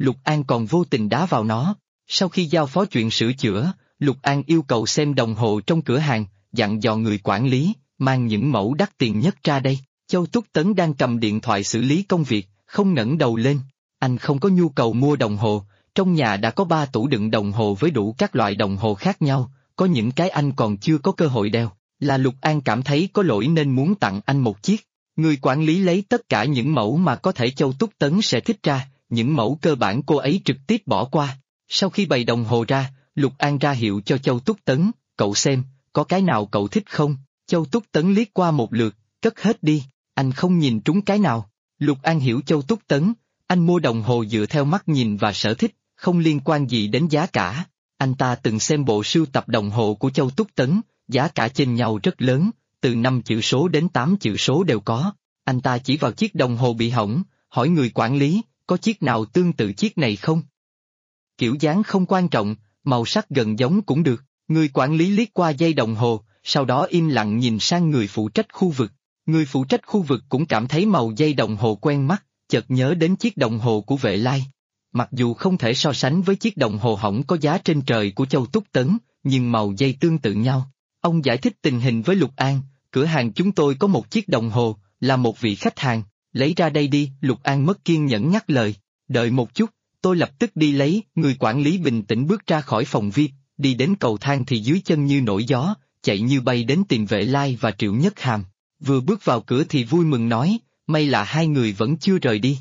Lục An còn vô tình đá vào nó. Sau khi giao phó chuyện sửa chữa, Lục An yêu cầu xem đồng hồ trong cửa hàng, dặn dò người quản lý, mang những mẫu đắt tiền nhất ra đây. Châu Túc Tấn đang cầm điện thoại xử lý công việc, không ngẩng đầu lên. Anh không có nhu cầu mua đồng hồ, trong nhà đã có 3 tủ đựng đồng hồ với đủ các loại đồng hồ khác nhau, có những cái anh còn chưa có cơ hội đeo. Là Lục An cảm thấy có lỗi nên muốn tặng anh một chiếc. Người quản lý lấy tất cả những mẫu mà có thể Châu Túc Tấn sẽ thích ra, những mẫu cơ bản cô ấy trực tiếp bỏ qua. Sau khi bày đồng hồ ra, Lục An ra hiệu cho Châu Túc Tấn, cậu xem, có cái nào cậu thích không? Châu Túc Tấn liếc qua một lượt, cất hết đi, anh không nhìn trúng cái nào. Lục An hiểu Châu Túc Tấn, anh mua đồng hồ dựa theo mắt nhìn và sở thích, không liên quan gì đến giá cả. Anh ta từng xem bộ sưu tập đồng hồ của Châu Túc Tấn, giá cả chênh nhau rất lớn, từ 5 chữ số đến 8 chữ số đều có. Anh ta chỉ vào chiếc đồng hồ bị hỏng, hỏi người quản lý, có chiếc nào tương tự chiếc này không? Kiểu dáng không quan trọng, màu sắc gần giống cũng được. Người quản lý liếc qua dây đồng hồ, sau đó im lặng nhìn sang người phụ trách khu vực. Người phụ trách khu vực cũng cảm thấy màu dây đồng hồ quen mắt, chợt nhớ đến chiếc đồng hồ của Vệ Lai. Mặc dù không thể so sánh với chiếc đồng hồ hỏng có giá trên trời của Châu Túc Tấn, nhưng màu dây tương tự nhau. Ông giải thích tình hình với Lục An, cửa hàng chúng tôi có một chiếc đồng hồ, là một vị khách hàng, lấy ra đây đi. Lục An mất kiên nhẫn ngắt lời, đợi một chút, tôi lập tức đi lấy. Người quản lý bình tĩnh bước ra khỏi phòng VIP, đi đến cầu thang thì dưới chân như nổi gió, chạy như bay đến tìm Vệ Lai và Triệu Nhất Hàm. Vừa bước vào cửa thì vui mừng nói, may là hai người vẫn chưa rời đi.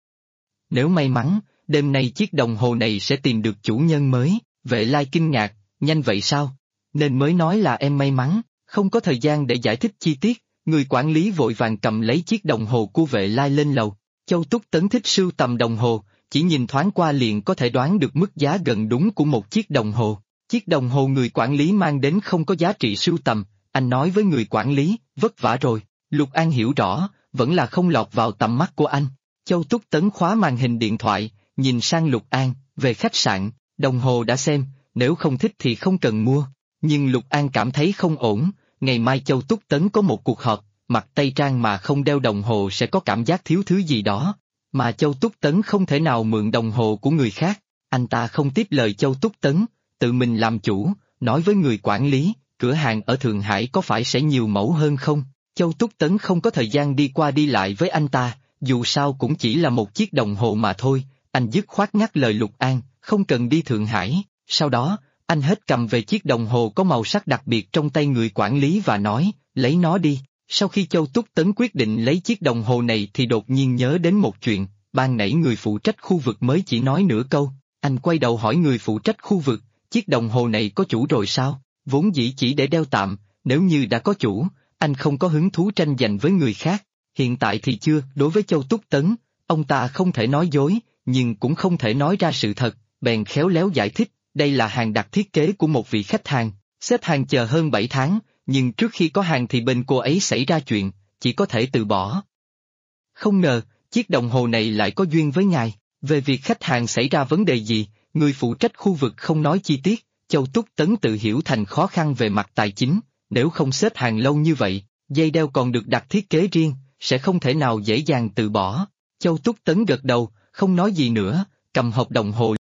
Nếu may mắn, đêm nay chiếc đồng hồ này sẽ tìm được chủ nhân mới. Vệ Lai kinh ngạc, nhanh vậy sao? Nên mới nói là em may mắn, không có thời gian để giải thích chi tiết. Người quản lý vội vàng cầm lấy chiếc đồng hồ của Vệ Lai lên lầu. Châu Túc Tấn thích sưu tầm đồng hồ, chỉ nhìn thoáng qua liền có thể đoán được mức giá gần đúng của một chiếc đồng hồ. Chiếc đồng hồ người quản lý mang đến không có giá trị sưu tầm, anh nói với người quản lý, vất vả rồi. Lục An hiểu rõ, vẫn là không lọt vào tầm mắt của anh. Châu Túc Tấn khóa màn hình điện thoại, nhìn sang Lục An, về khách sạn, đồng hồ đã xem, nếu không thích thì không cần mua. Nhưng Lục An cảm thấy không ổn, ngày mai Châu Túc Tấn có một cuộc họp, mặc tây trang mà không đeo đồng hồ sẽ có cảm giác thiếu thứ gì đó. Mà Châu Túc Tấn không thể nào mượn đồng hồ của người khác, anh ta không tiếp lời Châu Túc Tấn, tự mình làm chủ, nói với người quản lý, cửa hàng ở Thượng Hải có phải sẽ nhiều mẫu hơn không? Châu Túc Tấn không có thời gian đi qua đi lại với anh ta, dù sao cũng chỉ là một chiếc đồng hồ mà thôi, anh dứt khoát ngắt lời Lục An, không cần đi Thượng Hải. Sau đó, anh hết cầm về chiếc đồng hồ có màu sắc đặc biệt trong tay người quản lý và nói, lấy nó đi. Sau khi Châu Túc Tấn quyết định lấy chiếc đồng hồ này thì đột nhiên nhớ đến một chuyện, ban nãy người phụ trách khu vực mới chỉ nói nửa câu, anh quay đầu hỏi người phụ trách khu vực, chiếc đồng hồ này có chủ rồi sao? Vốn dĩ chỉ để đeo tạm, nếu như đã có chủ, anh không có hứng thú tranh giành với người khác, hiện tại thì chưa. Đối với Châu Túc Tấn, ông ta không thể nói dối, nhưng cũng không thể nói ra sự thật, bèn khéo léo giải thích, đây là hàng đặt thiết kế của một vị khách hàng, xếp hàng chờ hơn 7 tháng, nhưng trước khi có hàng thì bên cô ấy xảy ra chuyện, chỉ có thể từ bỏ. Không ngờ, chiếc đồng hồ này lại có duyên với ngài. Về việc khách hàng xảy ra vấn đề gì, người phụ trách khu vực không nói chi tiết, Châu Túc Tấn tự hiểu thành khó khăn về mặt tài chính, nếu không xếp hàng lâu như vậy, dây đeo còn được đặt thiết kế riêng, sẽ không thể nào dễ dàng từ bỏ. Châu Túc Tấn gật đầu, không nói gì nữa, cầm hộp đồng hồ.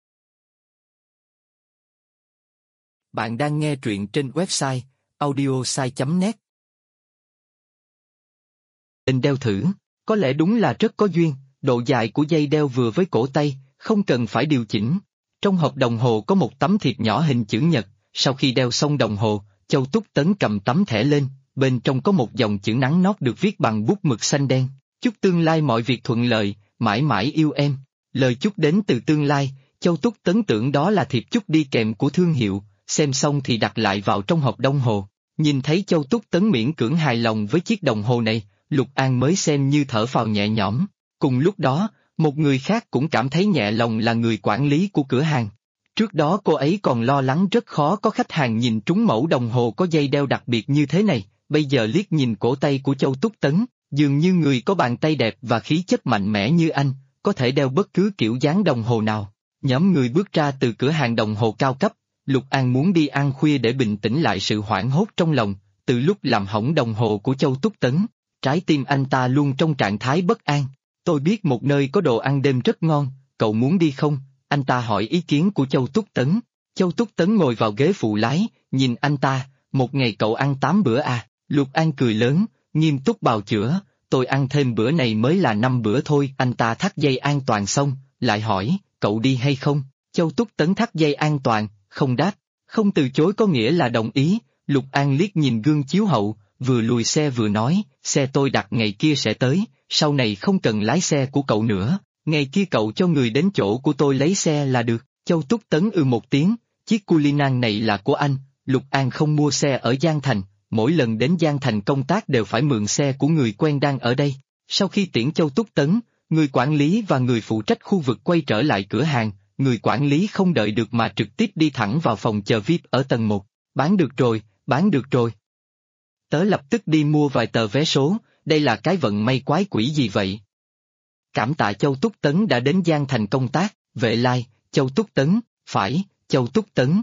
Bạn đang nghe truyện trên website audiosai.net. Lên đeo thử, có lẽ đúng là rất có duyên, độ dài của dây đeo vừa với cổ tay, không cần phải điều chỉnh. Trong hộp đồng hồ có một tấm thiệp nhỏ hình chữ nhật, sau khi đeo xong đồng hồ, Châu Túc Tấn cầm tấm thẻ lên, bên trong có một dòng chữ nắn nót được viết bằng bút mực xanh đen, chúc tương lai mọi việc thuận lợi, mãi mãi yêu em. Lời chúc đến từ tương lai, Châu Túc Tấn tưởng đó là thiệp chúc đi kèm của thương hiệu, xem xong thì đặt lại vào trong hộp đồng hồ. Nhìn thấy Châu Túc Tấn miễn cưỡng hài lòng với chiếc đồng hồ này, Lục An mới xem như thở phào nhẹ nhõm. Cùng lúc đó, một người khác cũng cảm thấy nhẹ lòng là người quản lý của cửa hàng. Trước đó cô ấy còn lo lắng rất khó có khách hàng nhìn trúng mẫu đồng hồ có dây đeo đặc biệt như thế này, bây giờ liếc nhìn cổ tay của Châu Túc Tấn, dường như người có bàn tay đẹp và khí chất mạnh mẽ như anh, có thể đeo bất cứ kiểu dáng đồng hồ nào. Nhóm người bước ra từ cửa hàng đồng hồ cao cấp, Lục An muốn đi ăn khuya để bình tĩnh lại sự hoảng hốt trong lòng, từ lúc làm hỏng đồng hồ của Châu Túc Tấn, trái tim anh ta luôn trong trạng thái bất an. Tôi biết một nơi có đồ ăn đêm rất ngon, cậu muốn đi không? anh ta hỏi ý kiến của Châu Túc Tấn. Châu Túc Tấn ngồi vào ghế phụ lái, nhìn anh ta, một ngày cậu ăn 8 bữa à? Lục An cười lớn, nghiêm túc bào chữa, tôi ăn thêm bữa này mới là 5 bữa thôi. Anh ta thắt dây an toàn xong, lại hỏi, cậu đi hay không? Châu Túc Tấn thắt dây an toàn, không đáp, không từ chối có nghĩa là đồng ý. Lục An liếc nhìn gương chiếu hậu, vừa lùi xe vừa nói, xe tôi đặt ngày kia sẽ tới, sau này không cần lái xe của cậu nữa, ngày kia cậu cho người đến chỗ của tôi lấy xe là được. Châu Túc Tấn một tiếng, chiếc Cullinan này là của anh. Lục An không mua xe ở Giang Thành, mỗi lần đến Giang Thành công tác đều phải mượn xe của người quen đang ở đây. Sau khi tiễn Châu Túc Tấn, người quản lý và người phụ trách khu vực quay trở lại cửa hàng, người quản lý không đợi được mà trực tiếp đi thẳng vào phòng chờ VIP ở tầng 1. Bán được rồi, bán được rồi. Tớ lập tức đi mua vài tờ vé số, đây là cái vận may quái quỷ gì vậy? Cảm tạ Châu Túc Tấn đã đến Giang Thành công tác, Vệ Lai, Châu Túc Tấn, phải, Châu Túc Tấn.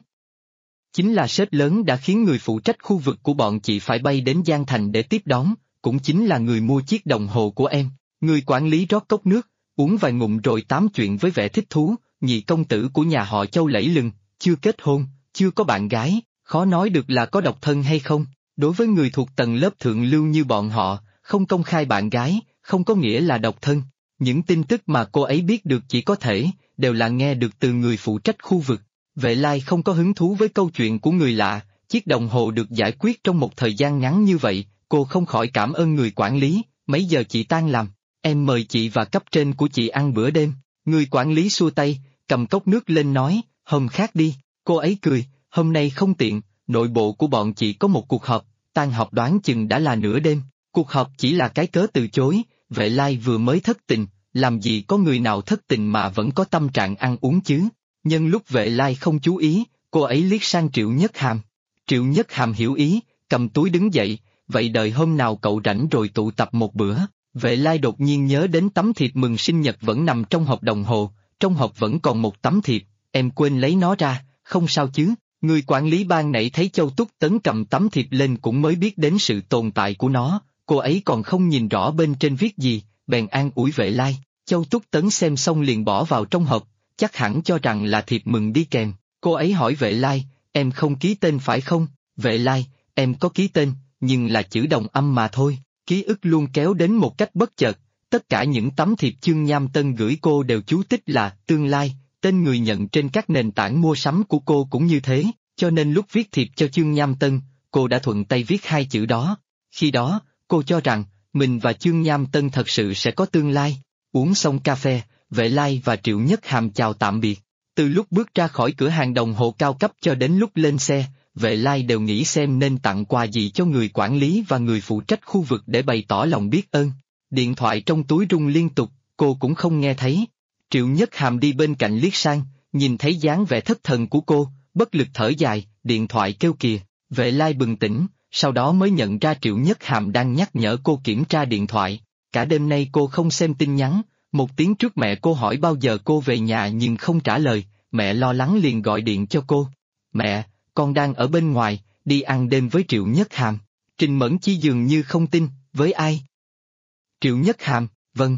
Chính là sếp lớn đã khiến người phụ trách khu vực của bọn chị phải bay đến Giang Thành để tiếp đón, cũng chính là người mua chiếc đồng hồ của em. Người quản lý rót cốc nước, uống vài ngụm rồi tám chuyện với vẻ thích thú, nhị công tử của nhà họ Châu lẫy lừng, chưa kết hôn, chưa có bạn gái, khó nói được là có độc thân hay không. Đối với người thuộc tầng lớp thượng lưu như bọn họ, không công khai bạn gái, không có nghĩa là độc thân. Những tin tức mà cô ấy biết được chỉ có thể, đều là nghe được từ người phụ trách khu vực. Vệ Lai không có hứng thú với câu chuyện của người lạ, chiếc đồng hồ được giải quyết trong một thời gian ngắn như vậy, cô không khỏi cảm ơn người quản lý, mấy giờ chị tan làm, em mời chị và cấp trên của chị ăn bữa đêm. Người quản lý xua tay, cầm cốc nước lên nói, hôm khác đi, cô ấy cười, hôm nay không tiện, nội bộ của bọn chị có một cuộc họp, tan họp đoán chừng đã là nửa đêm, cuộc họp chỉ là cái cớ từ chối. Vệ Lai vừa mới thất tình, làm gì có người nào thất tình mà vẫn có tâm trạng ăn uống chứ. Nhân lúc Vệ Lai không chú ý, cô ấy liếc sang Triệu Nhất Hàm. Triệu Nhất Hàm hiểu ý, cầm túi đứng dậy, vậy đợi hôm nào cậu rảnh rồi tụ tập một bữa. Vệ Lai đột nhiên nhớ đến tấm thiệp mừng sinh nhật vẫn nằm trong hộp đồng hồ, trong hộp vẫn còn một tấm thiệp, em quên lấy nó ra, không sao chứ. Người quản lý ban nãy thấy Châu Túc Tấn cầm tấm thiệp lên cũng mới biết đến sự tồn tại của nó, cô ấy còn không nhìn rõ bên trên viết gì, bèn an ủi Vệ Lai. Châu Túc Tấn xem xong liền bỏ vào trong hộp, chắc hẳn cho rằng là thiệp mừng đi kèm. Cô ấy hỏi Vệ Lai, em không ký tên phải không? Vệ Lai, em có ký tên, nhưng là chữ đồng âm mà thôi. Ký ức luôn kéo đến một cách bất chợt, tất cả những tấm thiệp Chương Nham Tân gửi cô đều chú tích là tương lai, tên người nhận trên các nền tảng mua sắm của cô cũng như thế, cho nên lúc viết thiệp cho Chương Nham Tân, cô đã thuận tay viết hai chữ đó. Khi đó, cô cho rằng, mình và Chương Nham Tân thật sự sẽ có tương lai. Uống xong cà phê, Vệ Lai và Triệu Nhất Hàm chào tạm biệt. Từ lúc bước ra khỏi cửa hàng đồng hồ cao cấp cho đến lúc lên xe, Vệ Lai đều nghĩ xem nên tặng quà gì cho người quản lý và người phụ trách khu vực để bày tỏ lòng biết ơn. Điện thoại trong túi rung liên tục, cô cũng không nghe thấy. Triệu Nhất Hàm đi bên cạnh liếc sang, nhìn thấy dáng vẻ thất thần của cô, bất lực thở dài, điện thoại kêu kìa. Vệ Lai bừng tỉnh, sau đó mới nhận ra Triệu Nhất Hàm đang nhắc nhở cô kiểm tra điện thoại. Cả đêm nay cô không xem tin nhắn, một tiếng trước mẹ cô hỏi bao giờ cô về nhà nhưng không trả lời, mẹ lo lắng liền gọi điện cho cô. Mẹ, con đang ở bên ngoài, đi ăn đêm với Triệu Nhất Hàm. Trình Mẫn Chi dường như không tin, với ai? Triệu Nhất Hàm, vâng.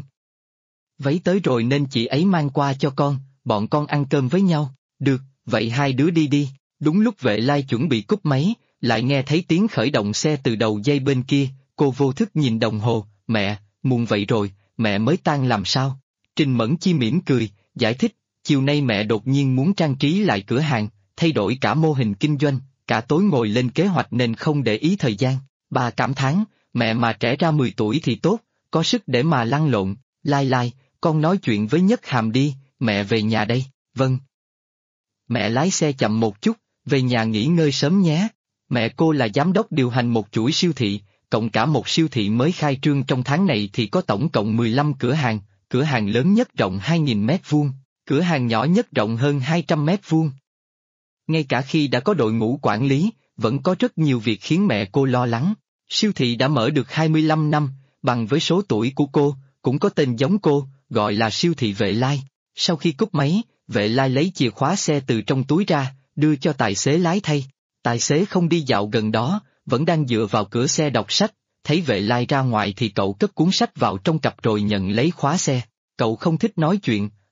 Váy tới rồi nên chị ấy mang qua cho con, bọn con ăn cơm với nhau, được, vậy hai đứa đi đi. Đúng lúc Vệ Lai chuẩn bị cúp máy, lại nghe thấy tiếng khởi động xe từ đầu dây bên kia, cô vô thức nhìn đồng hồ, mẹ, muộn vậy rồi, mẹ mới tan làm sao? Trình Mẫn Chi mỉm cười, giải thích, chiều nay mẹ đột nhiên muốn trang trí lại cửa hàng, thay đổi cả mô hình kinh doanh, cả tối ngồi lên kế hoạch nên không để ý thời gian. Bà cảm thán, mẹ mà trẻ ra 10 tuổi thì tốt, có sức để mà lăn lộn. Lai Lai, con nói chuyện với Nhất Hàm đi, mẹ về nhà đây. Vâng. Mẹ lái xe chậm một chút, về nhà nghỉ ngơi sớm nhé. Mẹ cô là giám đốc điều hành một chuỗi siêu thị, cộng cả một siêu thị mới khai trương trong tháng này thì có tổng cộng 15 cửa hàng lớn nhất rộng 2.000 mét vuông, cửa hàng nhỏ nhất rộng hơn 200 mét vuông. Ngay cả khi đã có đội ngũ quản lý, vẫn có rất nhiều việc khiến mẹ cô lo lắng. Siêu thị đã mở được 25 năm, bằng với số tuổi của cô, cũng có tên giống cô, gọi là siêu thị Vệ Lai. Sau khi cúp máy, Vệ Lai lấy chìa khóa xe từ trong túi ra, đưa cho tài xế lái thay. Tài xế không đi dạo gần đó, vẫn đang dựa vào cửa xe đọc sách, thấy Vệ Lai ra ngoài thì cậu cất cuốn sách vào trong cặp rồi nhận lấy khóa xe. Cậu không thích nói chuyện,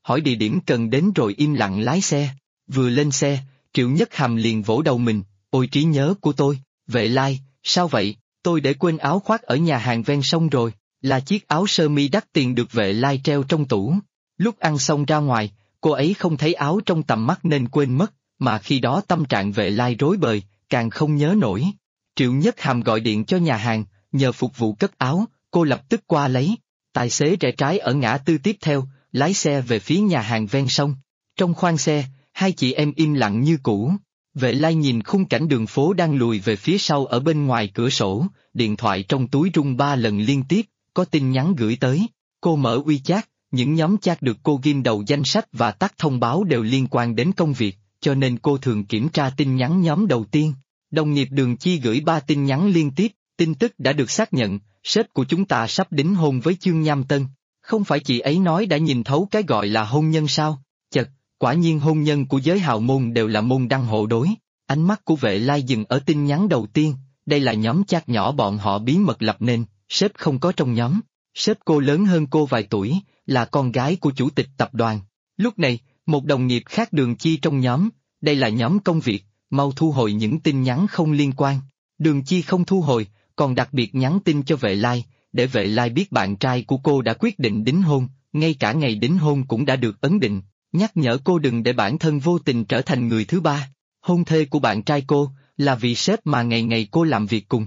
hỏi địa điểm cần đến rồi im lặng lái xe. Vừa lên xe, Triệu Nhất Hàm liền vỗ đầu mình, ôi trí nhớ của tôi, Vệ Lai, sao vậy, tôi để quên áo khoác ở nhà hàng ven sông rồi, là chiếc áo sơ mi đắt tiền được Vệ Lai treo trong tủ. Lúc ăn xong ra ngoài, cô ấy không thấy áo trong tầm mắt nên quên mất, mà khi đó tâm trạng Vệ Lai rối bời, càng không nhớ nổi. Triệu Nhất Hàm gọi điện cho nhà hàng, nhờ phục vụ cất áo, cô lập tức qua lấy. Tài xế rẽ trái ở ngã tư tiếp theo, lái xe về phía nhà hàng ven sông. Trong khoang xe, hai chị em im lặng như cũ. Vệ Lai nhìn khung cảnh đường phố đang lùi về phía sau ở bên ngoài cửa sổ, điện thoại trong túi rung 3 lần liên tiếp, có tin nhắn gửi tới. Cô mở WeChat, những nhóm chat được cô ghim đầu danh sách và tắt thông báo đều liên quan đến công việc, cho nên cô thường kiểm tra tin nhắn nhóm đầu tiên. Đồng nghiệp Đường Chi gửi 3 tin nhắn liên tiếp, tin tức đã được xác nhận, sếp của chúng ta sắp đính hôn với Chương Nham Tân. Không phải chị ấy nói đã nhìn thấu cái gọi là hôn nhân sao? Chật, quả nhiên hôn nhân của giới hào môn đều là môn đăng hộ đối. Ánh mắt của Vệ Lai dừng ở tin nhắn đầu tiên, đây là nhóm chat nhỏ bọn họ bí mật lập nên, sếp không có trong nhóm. Sếp cô lớn hơn cô vài tuổi, là con gái của chủ tịch tập đoàn. Lúc này, một đồng nghiệp khác Đường Chi trong nhóm, đây là nhóm công việc, mau thu hồi những tin nhắn không liên quan. Đường Chi không thu hồi, còn đặc biệt nhắn tin cho Vệ Lai, để Vệ Lai biết bạn trai của cô đã quyết định đính hôn, ngay cả ngày đính hôn cũng đã được ấn định, nhắc nhở cô đừng để bản thân vô tình trở thành người thứ ba. Hôn thê của bạn trai cô, là vị sếp mà ngày ngày cô làm việc cùng.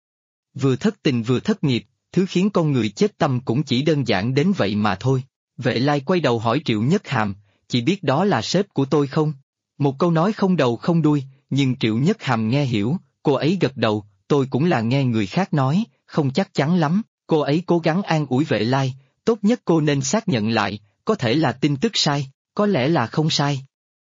Vừa thất tình vừa thất nghiệp, thứ khiến con người chết tâm cũng chỉ đơn giản đến vậy mà thôi. Vệ Lai quay đầu hỏi Triệu Nhất Hàm, chị biết đó là sếp của tôi không? Một câu nói không đầu không đuôi, nhưng Triệu Nhất Hàm nghe hiểu, cô ấy gật đầu, tôi cũng là nghe người khác nói, không chắc chắn lắm. Cô ấy cố gắng an ủi Vệ Lai, tốt nhất cô nên xác nhận lại, có thể là tin tức sai, có lẽ là không sai.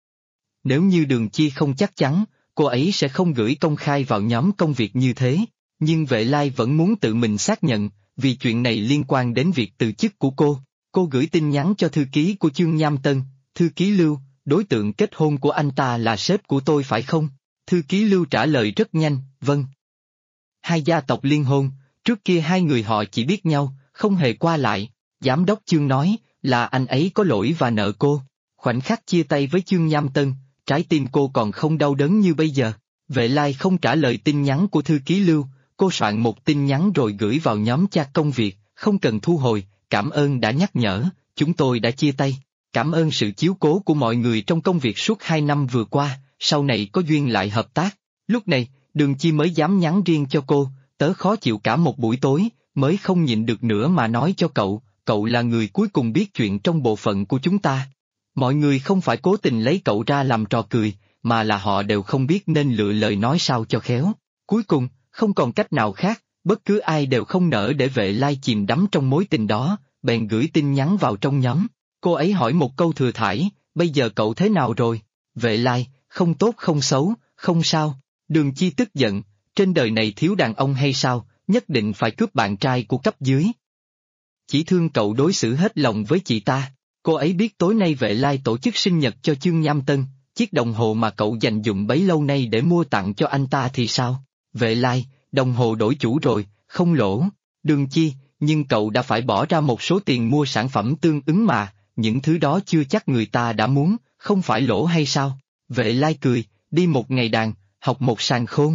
Nếu như Đường Chi không chắc chắn, cô ấy sẽ không gửi công khai vào nhóm công việc như thế, nhưng Vệ Lai vẫn muốn tự mình xác nhận, vì chuyện này liên quan đến việc từ chức của cô. Cô gửi tin nhắn cho thư ký của Chương Nham Tân, thư ký Lưu, đối tượng kết hôn của anh ta là sếp của tôi phải không? Thư ký Lưu trả lời rất nhanh, vâng. Hai gia tộc liên hôn, trước kia hai người họ chỉ biết nhau, không hề qua lại. Giám đốc Chương nói, là anh ấy có lỗi và nợ cô. Khoảnh khắc chia tay với Chương Nham Tân, trái tim cô còn không đau đớn như bây giờ. Vệ Lai không trả lời tin nhắn của thư ký Lưu, cô soạn một tin nhắn rồi gửi vào nhóm chat công việc, không cần thu hồi, cảm ơn đã nhắc nhở, chúng tôi đã chia tay. Cảm ơn sự chiếu cố của mọi người trong công việc suốt 2 năm vừa qua, sau này có duyên lại hợp tác. Lúc này, Đường Chi mới dám nhắn riêng cho cô, tớ khó chịu cả một buổi tối, mới không nhịn được nữa mà nói cho cậu là người cuối cùng biết chuyện trong bộ phận của chúng ta. Mọi người không phải cố tình lấy cậu ra làm trò cười, mà là họ đều không biết nên lựa lời nói sao cho khéo. Cuối cùng, không còn cách nào khác, bất cứ ai đều không nỡ để Vệ Lai chìm đắm trong mối tình đó, bèn gửi tin nhắn vào trong nhóm. Cô ấy hỏi một câu thừa thãi, bây giờ cậu thế nào rồi? Vệ Lai, không tốt không xấu, không sao. Đường Chi tức giận, trên đời này thiếu đàn ông hay sao, nhất định phải cướp bạn trai của cấp dưới. Chỉ thương cậu đối xử hết lòng với chị ta. Cô ấy biết tối nay Vệ Lai tổ chức sinh nhật cho Chương Nham Tân, chiếc đồng hồ mà cậu dành dụm bấy lâu nay để mua tặng cho anh ta thì sao? Vệ Lai, đồng hồ đổi chủ rồi, không lỗ. Đường Chi, nhưng cậu đã phải bỏ ra một số tiền mua sản phẩm tương ứng mà, những thứ đó chưa chắc người ta đã muốn, không phải lỗ hay sao? Vệ Lai cười, đi một ngày đàn, học một sàng khôn.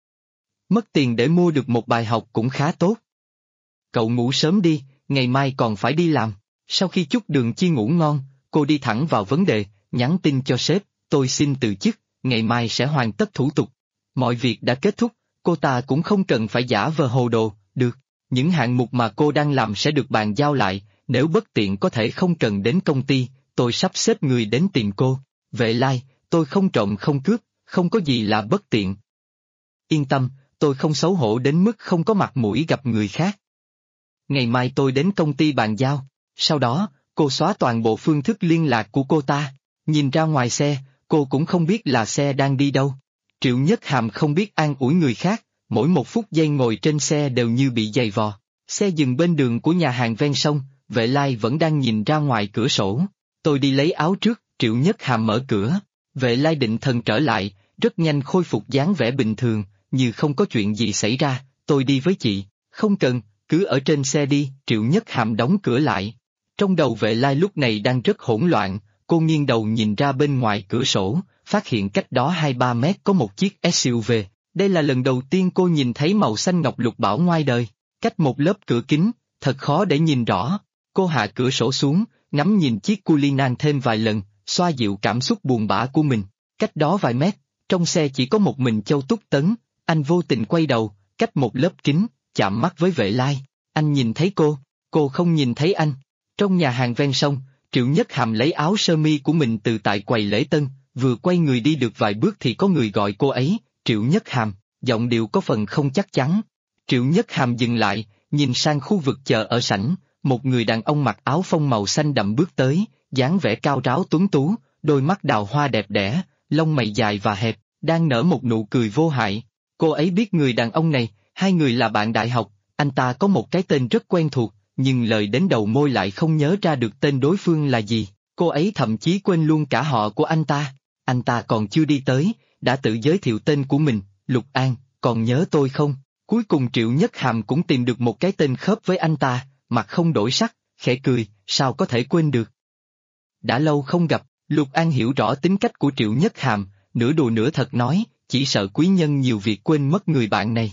Mất tiền để mua được một bài học cũng khá tốt. Cậu ngủ sớm đi, ngày mai còn phải đi làm. Sau khi chúc Đường Chi ngủ ngon, cô đi thẳng vào vấn đề, nhắn tin cho sếp, tôi xin từ chức, ngày mai sẽ hoàn tất thủ tục. Mọi việc đã kết thúc, cô ta cũng không cần phải giả vờ hồ đồ, được. Những hạng mục mà cô đang làm sẽ được bàn giao lại, nếu bất tiện có thể không cần đến công ty, tôi sắp xếp người đến tìm cô. Vệ Lai, tôi không trộm không cướp, không có gì là bất tiện. Yên tâm, tôi không xấu hổ đến mức không có mặt mũi gặp người khác. Ngày mai tôi đến công ty bàn giao. Sau đó, cô xóa toàn bộ phương thức liên lạc của cô ta. Nhìn ra ngoài xe, cô cũng không biết là xe đang đi đâu. Triệu Nhất Hàm không biết an ủi người khác, mỗi một phút giây ngồi trên xe đều như bị giày vò. Xe dừng bên đường của nhà hàng ven sông, Vệ Lai vẫn đang nhìn ra ngoài cửa sổ. Tôi đi lấy áo trước, Triệu Nhất Hàm mở cửa. Vệ Lai định thần trở lại, rất nhanh khôi phục dáng vẻ bình thường, như không có chuyện gì xảy ra, tôi đi với chị. Không cần, cứ ở trên xe đi, Triệu Nhất Hàm đóng cửa lại. Trong đầu Vệ Lai lúc này đang rất hỗn loạn, cô nghiêng đầu nhìn ra bên ngoài cửa sổ, phát hiện cách đó 2-3 mét có một chiếc SUV. Đây là lần đầu tiên cô nhìn thấy màu xanh ngọc lục bảo ngoài đời. Cách một lớp cửa kính, thật khó để nhìn rõ. Cô hạ cửa sổ xuống, ngắm nhìn chiếc Cullinan thêm vài lần, xoa dịu cảm xúc buồn bã của mình. Cách đó vài mét, trong xe chỉ có một mình Châu Túc Tấn. Anh vô tình quay đầu, cách một lớp kính, chạm mắt với Vệ Lai. Anh nhìn thấy cô không nhìn thấy anh. Trong nhà hàng ven sông, Triệu Nhất Hàm lấy áo sơ mi của mình từ tại quầy lễ tân, vừa quay người đi được vài bước thì có người gọi cô ấy, Triệu Nhất Hàm, giọng điệu có phần không chắc chắn. Triệu Nhất Hàm dừng lại, nhìn sang khu vực chờ ở sảnh, một người đàn ông mặc áo phông màu xanh đậm bước tới, dáng vẻ cao ráo tuấn tú, đôi mắt đào hoa đẹp đẽ, lông mày dài và hẹp, đang nở một nụ cười vô hại. Cô ấy biết người đàn ông này, hai người là bạn đại học, anh ta có một cái tên rất quen thuộc, nhưng lời đến đầu môi lại không nhớ ra được tên đối phương là gì. Cô ấy thậm chí quên luôn cả họ của anh ta. Anh ta còn chưa đi tới, đã tự giới thiệu tên của mình, Lục An, còn nhớ tôi không? Cuối cùng Triệu Nhất Hàm cũng tìm được một cái tên khớp với anh ta, mặt không đổi sắc, khẽ cười, sao có thể quên được. Đã lâu không gặp, Lục An hiểu rõ tính cách của Triệu Nhất Hàm, nửa đùa nửa thật nói, chỉ sợ quý nhân nhiều việc quên mất người bạn này.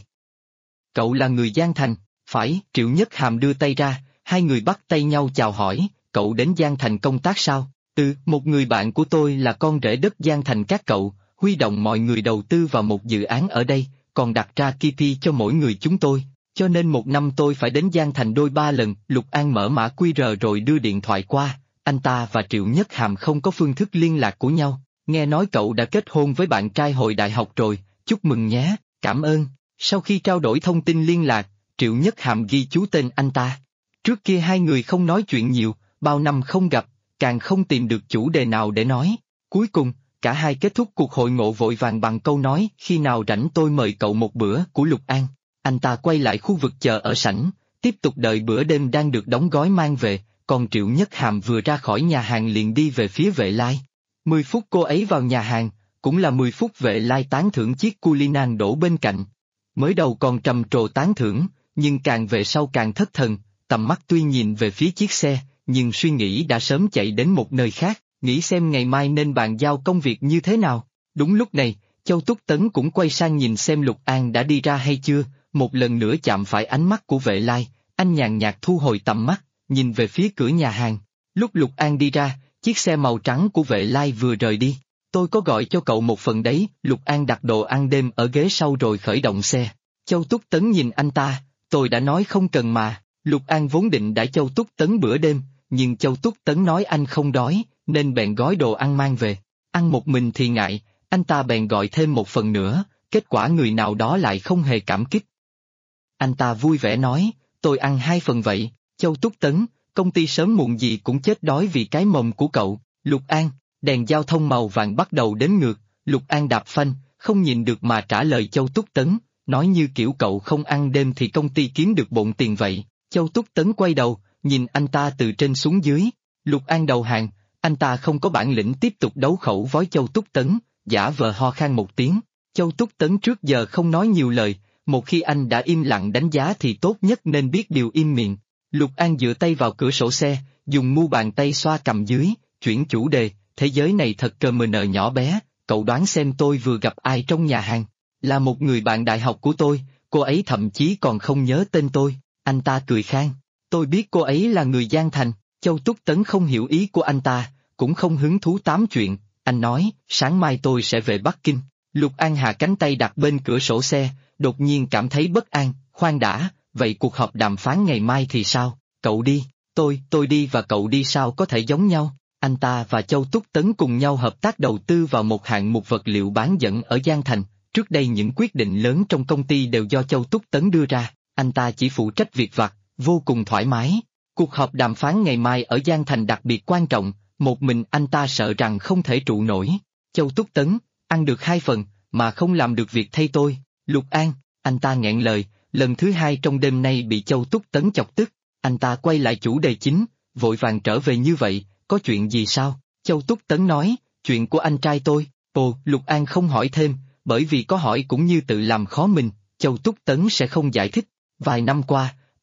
Cậu là người Giang Thành, phải? Triệu Nhất Hàm đưa tay ra, hai người bắt tay nhau chào hỏi, cậu đến Giang Thành công tác sao? Một người bạn của tôi là con rể đất Giang Thành các cậu, huy động mọi người đầu tư vào một dự án ở đây, còn đặt ra KPI cho mỗi người chúng tôi, cho nên một năm tôi phải đến Giang Thành đôi ba lần. Lục An mở mã QR rồi đưa điện thoại qua, anh ta và Triệu Nhất Hàm không có phương thức liên lạc của nhau, nghe nói cậu đã kết hôn với bạn trai hồi đại học rồi, chúc mừng nhé, cảm ơn. Sau khi trao đổi thông tin liên lạc, Triệu Nhất Hàm ghi chú tên anh ta. Trước kia hai người không nói chuyện nhiều, bao năm không gặp, càng không tìm được chủ đề nào để nói. Cuối cùng, cả hai kết thúc cuộc hội ngộ vội vàng bằng câu nói khi nào rảnh tôi mời cậu một bữa của Lục An. Anh ta quay lại khu vực chờ ở sảnh, tiếp tục đợi bữa đêm đang được đóng gói mang về, còn Triệu Nhất Hàm vừa ra khỏi nhà hàng liền đi về phía Vệ Lai. 10 phút cô ấy vào nhà hàng, cũng là 10 phút Vệ Lai tán thưởng chiếc Cullinan đổ bên cạnh. Mới đầu còn trầm trồ tán thưởng, nhưng càng về sau càng thất thần, tầm mắt tuy nhìn về phía chiếc xe, nhưng suy nghĩ đã sớm chạy đến một nơi khác, nghĩ xem ngày mai nên bàn giao công việc như thế nào. Đúng lúc này, Châu Túc Tấn cũng quay sang nhìn xem Lục An đã đi ra hay chưa, một lần nữa chạm phải ánh mắt của Vệ Lai, anh nhàn nhạt thu hồi tầm mắt, nhìn về phía cửa nhà hàng. Lúc Lục An đi ra, chiếc xe màu trắng của Vệ Lai vừa rời đi. Tôi có gọi cho cậu một phần đấy, Lục An đặt đồ ăn đêm ở ghế sau rồi khởi động xe. Châu Túc Tấn nhìn anh ta, tôi đã nói không cần mà. Lục An vốn định đãi Châu Túc Tấn bữa đêm, nhưng Châu Túc Tấn nói anh không đói, nên bèn gói đồ ăn mang về. Ăn một mình thì ngại, anh ta bèn gọi thêm một phần nữa, kết quả người nào đó lại không hề cảm kích. Anh ta vui vẻ nói, tôi ăn 2 phần vậy. Châu Túc Tấn, công ty sớm muộn gì cũng chết đói vì cái mồm của cậu. Lục An, đèn giao thông màu vàng bắt đầu đếm ngược, Lục An đạp phanh, không nhìn được mà trả lời Châu Túc Tấn, nói như kiểu cậu không ăn đêm thì công ty kiếm được bộn tiền vậy. Châu Túc Tấn quay đầu, nhìn anh ta từ trên xuống dưới. Lục An đầu hàng, anh ta không có bản lĩnh tiếp tục đấu khẩu với Châu Túc Tấn, giả vờ ho khan một tiếng. Châu Túc Tấn trước giờ không nói nhiều lời, một khi anh đã im lặng đánh giá thì tốt nhất nên biết điều im miệng. Lục An dựa tay vào cửa sổ xe, dùng mu bàn tay xoa cầm dưới, chuyển chủ đề, thế giới này thật cờ mờ nờ nhỏ bé, cậu đoán xem tôi vừa gặp ai trong nhà hàng. Là một người bạn đại học của tôi, cô ấy thậm chí còn không nhớ tên tôi. Anh ta cười khan, tôi biết cô ấy là người Giang Thành. Châu Túc Tấn không hiểu ý của anh ta, cũng không hứng thú tám chuyện, anh nói, sáng mai tôi sẽ về Bắc Kinh. Lục An hạ cánh tay đặt bên cửa sổ xe, đột nhiên cảm thấy bất an, khoan đã, vậy cuộc họp đàm phán ngày mai thì sao, cậu đi, tôi đi và cậu đi sao có thể giống nhau. Anh ta và Châu Túc Tấn cùng nhau hợp tác đầu tư vào một hạng mục vật liệu bán dẫn ở Giang Thành, trước đây những quyết định lớn trong công ty đều do Châu Túc Tấn đưa ra, anh ta chỉ phụ trách việc vặt, vô cùng thoải mái. Cuộc họp đàm phán ngày mai ở Giang Thành đặc biệt quan trọng, một mình anh ta sợ rằng không thể trụ nổi. Châu Túc Tấn, ăn được 2 phần, mà không làm được việc thay tôi. Lục An, anh ta nghẹn lời, lần thứ 2 trong đêm nay bị Châu Túc Tấn chọc tức, anh ta quay lại chủ đề chính, vội vàng trở về như vậy, có chuyện gì sao? Châu Túc Tấn nói, chuyện của anh trai tôi. Ồ, Lục An không hỏi thêm, bởi vì có hỏi cũng như tự làm khó mình, Châu Túc Tấn sẽ không giải thích. Vài năm qua,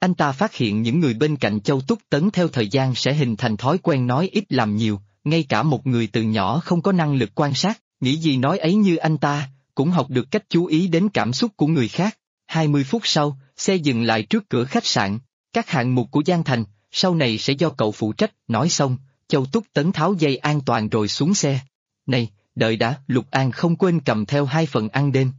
Anh ta phát hiện những người bên cạnh Châu Túc Tấn theo thời gian sẽ hình thành thói quen nói ít làm nhiều, ngay cả một người từ nhỏ không có năng lực quan sát, nghĩ gì nói ấy như anh ta, cũng học được cách chú ý đến cảm xúc của người khác. 20 phút sau, xe dừng lại trước cửa khách sạn. Các hạng mục của Giang Thành, sau này sẽ do cậu phụ trách. Nói xong, Châu Túc Tấn tháo dây an toàn rồi xuống xe. Này, đợi đã, Lục An không quên cầm theo 2 phần ăn đêm.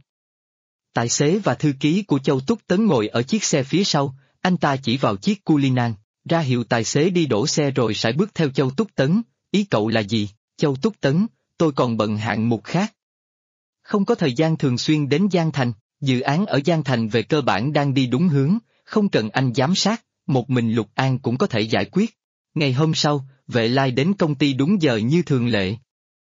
Tài xế và thư ký của Châu Túc Tấn ngồi ở chiếc xe phía sau, anh ta chỉ vào chiếc Cullinan, ra hiệu tài xế đi đổ xe rồi sải bước theo Châu Túc Tấn. Ý cậu là gì? Châu Túc Tấn, tôi còn bận hạng mục khác. Không có thời gian thường xuyên đến Giang Thành, dự án ở Giang Thành về cơ bản đang đi đúng hướng, không cần anh giám sát, một mình Lục An cũng có thể giải quyết. Ngày hôm sau, Vệ Lai đến công ty đúng giờ như thường lệ.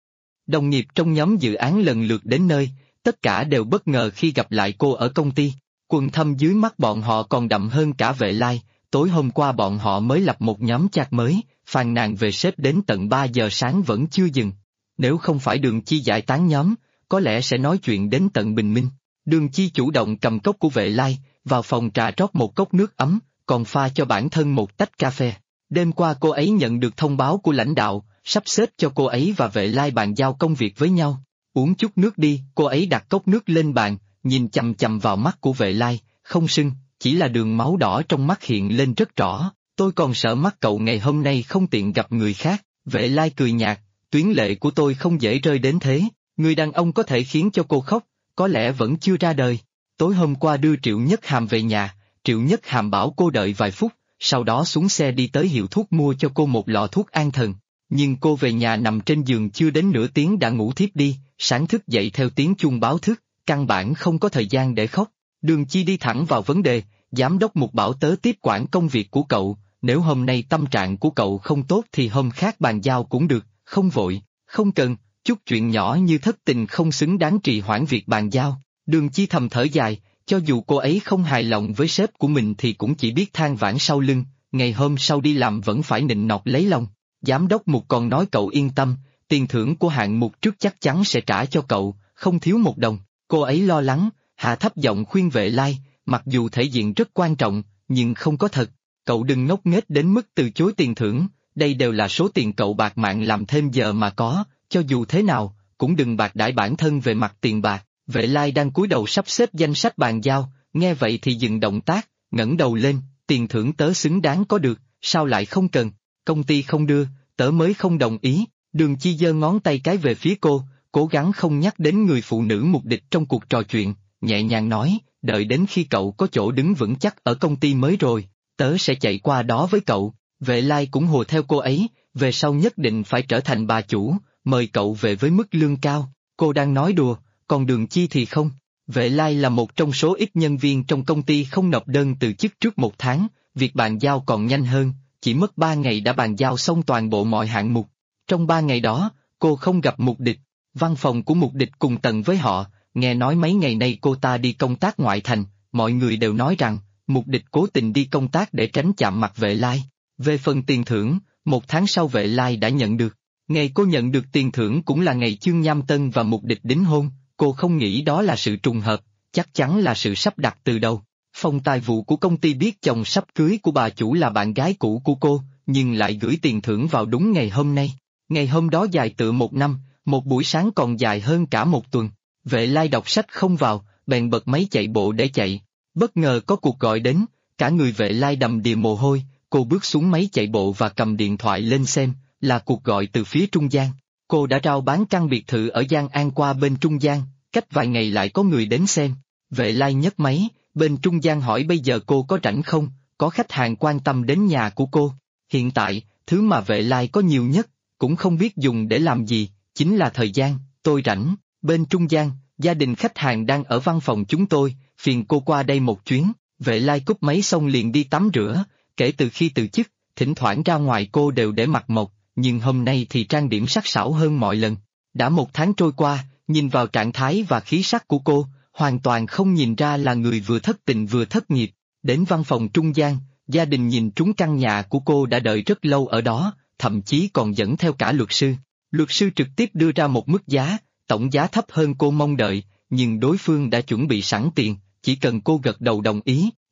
Đồng nghiệp trong nhóm dự án lần lượt đến nơi, tất cả đều bất ngờ khi gặp lại cô ở công ty. Quần thâm dưới mắt bọn họ còn đậm hơn cả Vệ Lai, tối hôm qua bọn họ mới lập một nhóm chat mới, phàn nàn về sếp đến tận 3 giờ sáng vẫn chưa dừng. Nếu không phải Đường Chi giải tán nhóm, có lẽ sẽ nói chuyện đến tận bình minh. Đường Chi chủ động cầm cốc của Vệ Lai, vào phòng trà rót một cốc nước ấm, còn pha cho bản thân một tách cà phê. Đêm qua cô ấy nhận được thông báo của lãnh đạo, sắp xếp cho cô ấy và Vệ Lai bàn giao công việc với nhau. Uống chút nước đi, cô ấy đặt cốc nước lên bàn, nhìn chằm chằm vào mắt của Vệ Lai, không sưng, chỉ là đường máu đỏ trong mắt hiện lên rất rõ. Tôi còn sợ mắt cậu ngày hôm nay không tiện gặp người khác. Vệ Lai cười nhạt, tuyến lệ của tôi không dễ rơi đến thế, người đàn ông có thể khiến cho cô khóc, có lẽ vẫn chưa ra đời. Tối hôm qua đưa Triệu Nhất Hàm về nhà, Triệu Nhất Hàm bảo cô đợi vài phút, sau đó xuống xe đi tới hiệu thuốc mua cho cô một lọ thuốc an thần. Nhưng cô về nhà nằm trên giường chưa đến nửa tiếng đã ngủ thiếp đi, sáng thức dậy theo tiếng chuông báo thức, căn bản không có thời gian để khóc. Đường Chi đi thẳng vào vấn đề, giám đốc Mục bảo tớ tiếp quản công việc của cậu, nếu hôm nay tâm trạng của cậu không tốt thì hôm khác bàn giao cũng được, không vội, không cần, chút chuyện nhỏ như thất tình không xứng đáng trì hoãn việc bàn giao. Đường Chi thầm thở dài, cho dù cô ấy không hài lòng với sếp của mình thì cũng chỉ biết than vãn sau lưng, ngày hôm sau đi làm vẫn phải nịnh nọt lấy lòng. Giám đốc Mục còn nói cậu yên tâm, tiền thưởng của hạng mục trước chắc chắn sẽ trả cho cậu, không thiếu một đồng. Cô ấy lo lắng, hạ thấp giọng khuyên Vệ Lai, mặc dù thể diện rất quan trọng, nhưng không có thật. Cậu đừng ngốc nghếch đến mức từ chối tiền thưởng, đây đều là số tiền cậu bạc mạng làm thêm giờ mà có, cho dù thế nào, cũng đừng bạc đãi bản thân về mặt tiền bạc. Vệ Lai đang cúi đầu sắp xếp danh sách bàn giao, nghe vậy thì dừng động tác, ngẩng đầu lên, tiền thưởng tớ xứng đáng có được, sao lại không cần, công ty không đưa, tớ mới không đồng ý. Đường Chi giơ ngón tay cái về phía cô, cố gắng không nhắc đến người phụ nữ mục địch trong cuộc trò chuyện, nhẹ nhàng nói, đợi đến khi cậu có chỗ đứng vững chắc ở công ty mới rồi, tớ sẽ chạy qua đó với cậu. Vệ Lai cũng hùa theo cô ấy, về sau nhất định phải trở thành bà chủ, mời cậu về với mức lương cao. Cô đang nói đùa, còn Đường Chi thì không. Vệ Lai là một trong số ít nhân viên trong công ty không nộp đơn từ chức trước 1 tháng, việc bàn giao còn nhanh hơn, chỉ mất 3 ngày đã bàn giao xong toàn bộ mọi hạng mục. Trong 3 ngày đó, cô không gặp Mục Địch, văn phòng của Mục Địch cùng tầng với họ, nghe nói mấy ngày nay cô ta đi công tác ngoại thành, mọi người đều nói rằng, Mục Địch cố tình đi công tác để tránh chạm mặt Vệ Lai. Về phần tiền thưởng, 1 tháng sau Vệ Lai đã nhận được. Ngày cô nhận được tiền thưởng cũng là ngày Chương Nham Tân và Mục Địch đính hôn, cô không nghĩ đó là sự trùng hợp, chắc chắn là sự sắp đặt từ đầu. Phòng tài vụ của công ty biết chồng sắp cưới của bà chủ là bạn gái cũ của cô, nhưng lại gửi tiền thưởng vào đúng ngày hôm nay. Ngày hôm đó dài tựa 1 năm, một buổi sáng còn dài hơn cả 1 tuần. Vệ Lai đọc sách không vào, bèn bật máy chạy bộ để chạy. Bất ngờ có cuộc gọi đến, cả người Vệ Lai đầm đìa mồ hôi, cô bước xuống máy chạy bộ và cầm điện thoại lên xem, là cuộc gọi từ phía Trung Giang. Cô đã rao bán căn biệt thự ở Giang An qua bên Trung Giang, cách vài ngày lại có người đến xem. Vệ Lai nhấc máy, bên Trung Giang hỏi bây giờ cô có rảnh không, có khách hàng quan tâm đến nhà của cô. Hiện tại, thứ mà Vệ Lai có nhiều nhất, cũng không biết dùng để làm gì, chính là thời gian. Tôi rảnh. Bên Trung Giang, gia đình khách hàng đang ở văn phòng chúng tôi, phiền cô qua đây một chuyến. Vệ Lai cúp máy xong liền đi tắm rửa, kể từ khi từ chức, thỉnh thoảng ra ngoài cô đều để mặt mộc, nhưng hôm nay thì trang điểm sắc sảo hơn mọi lần. Đã 1 tháng trôi qua, nhìn vào trạng thái và khí sắc của cô, hoàn toàn không nhìn ra là người vừa thất tình vừa thất nghiệp. Đến văn phòng Trung Giang, gia đình nhìn trúng căn nhà của cô đã đợi rất lâu ở đó, thậm chí còn dẫn theo cả luật sư. Luật sư trực tiếp đưa ra một mức giá, tổng giá thấp hơn cô mong đợi, nhưng đối phương đã chuẩn bị sẵn tiền, chỉ cần cô gật đầu đồng ý,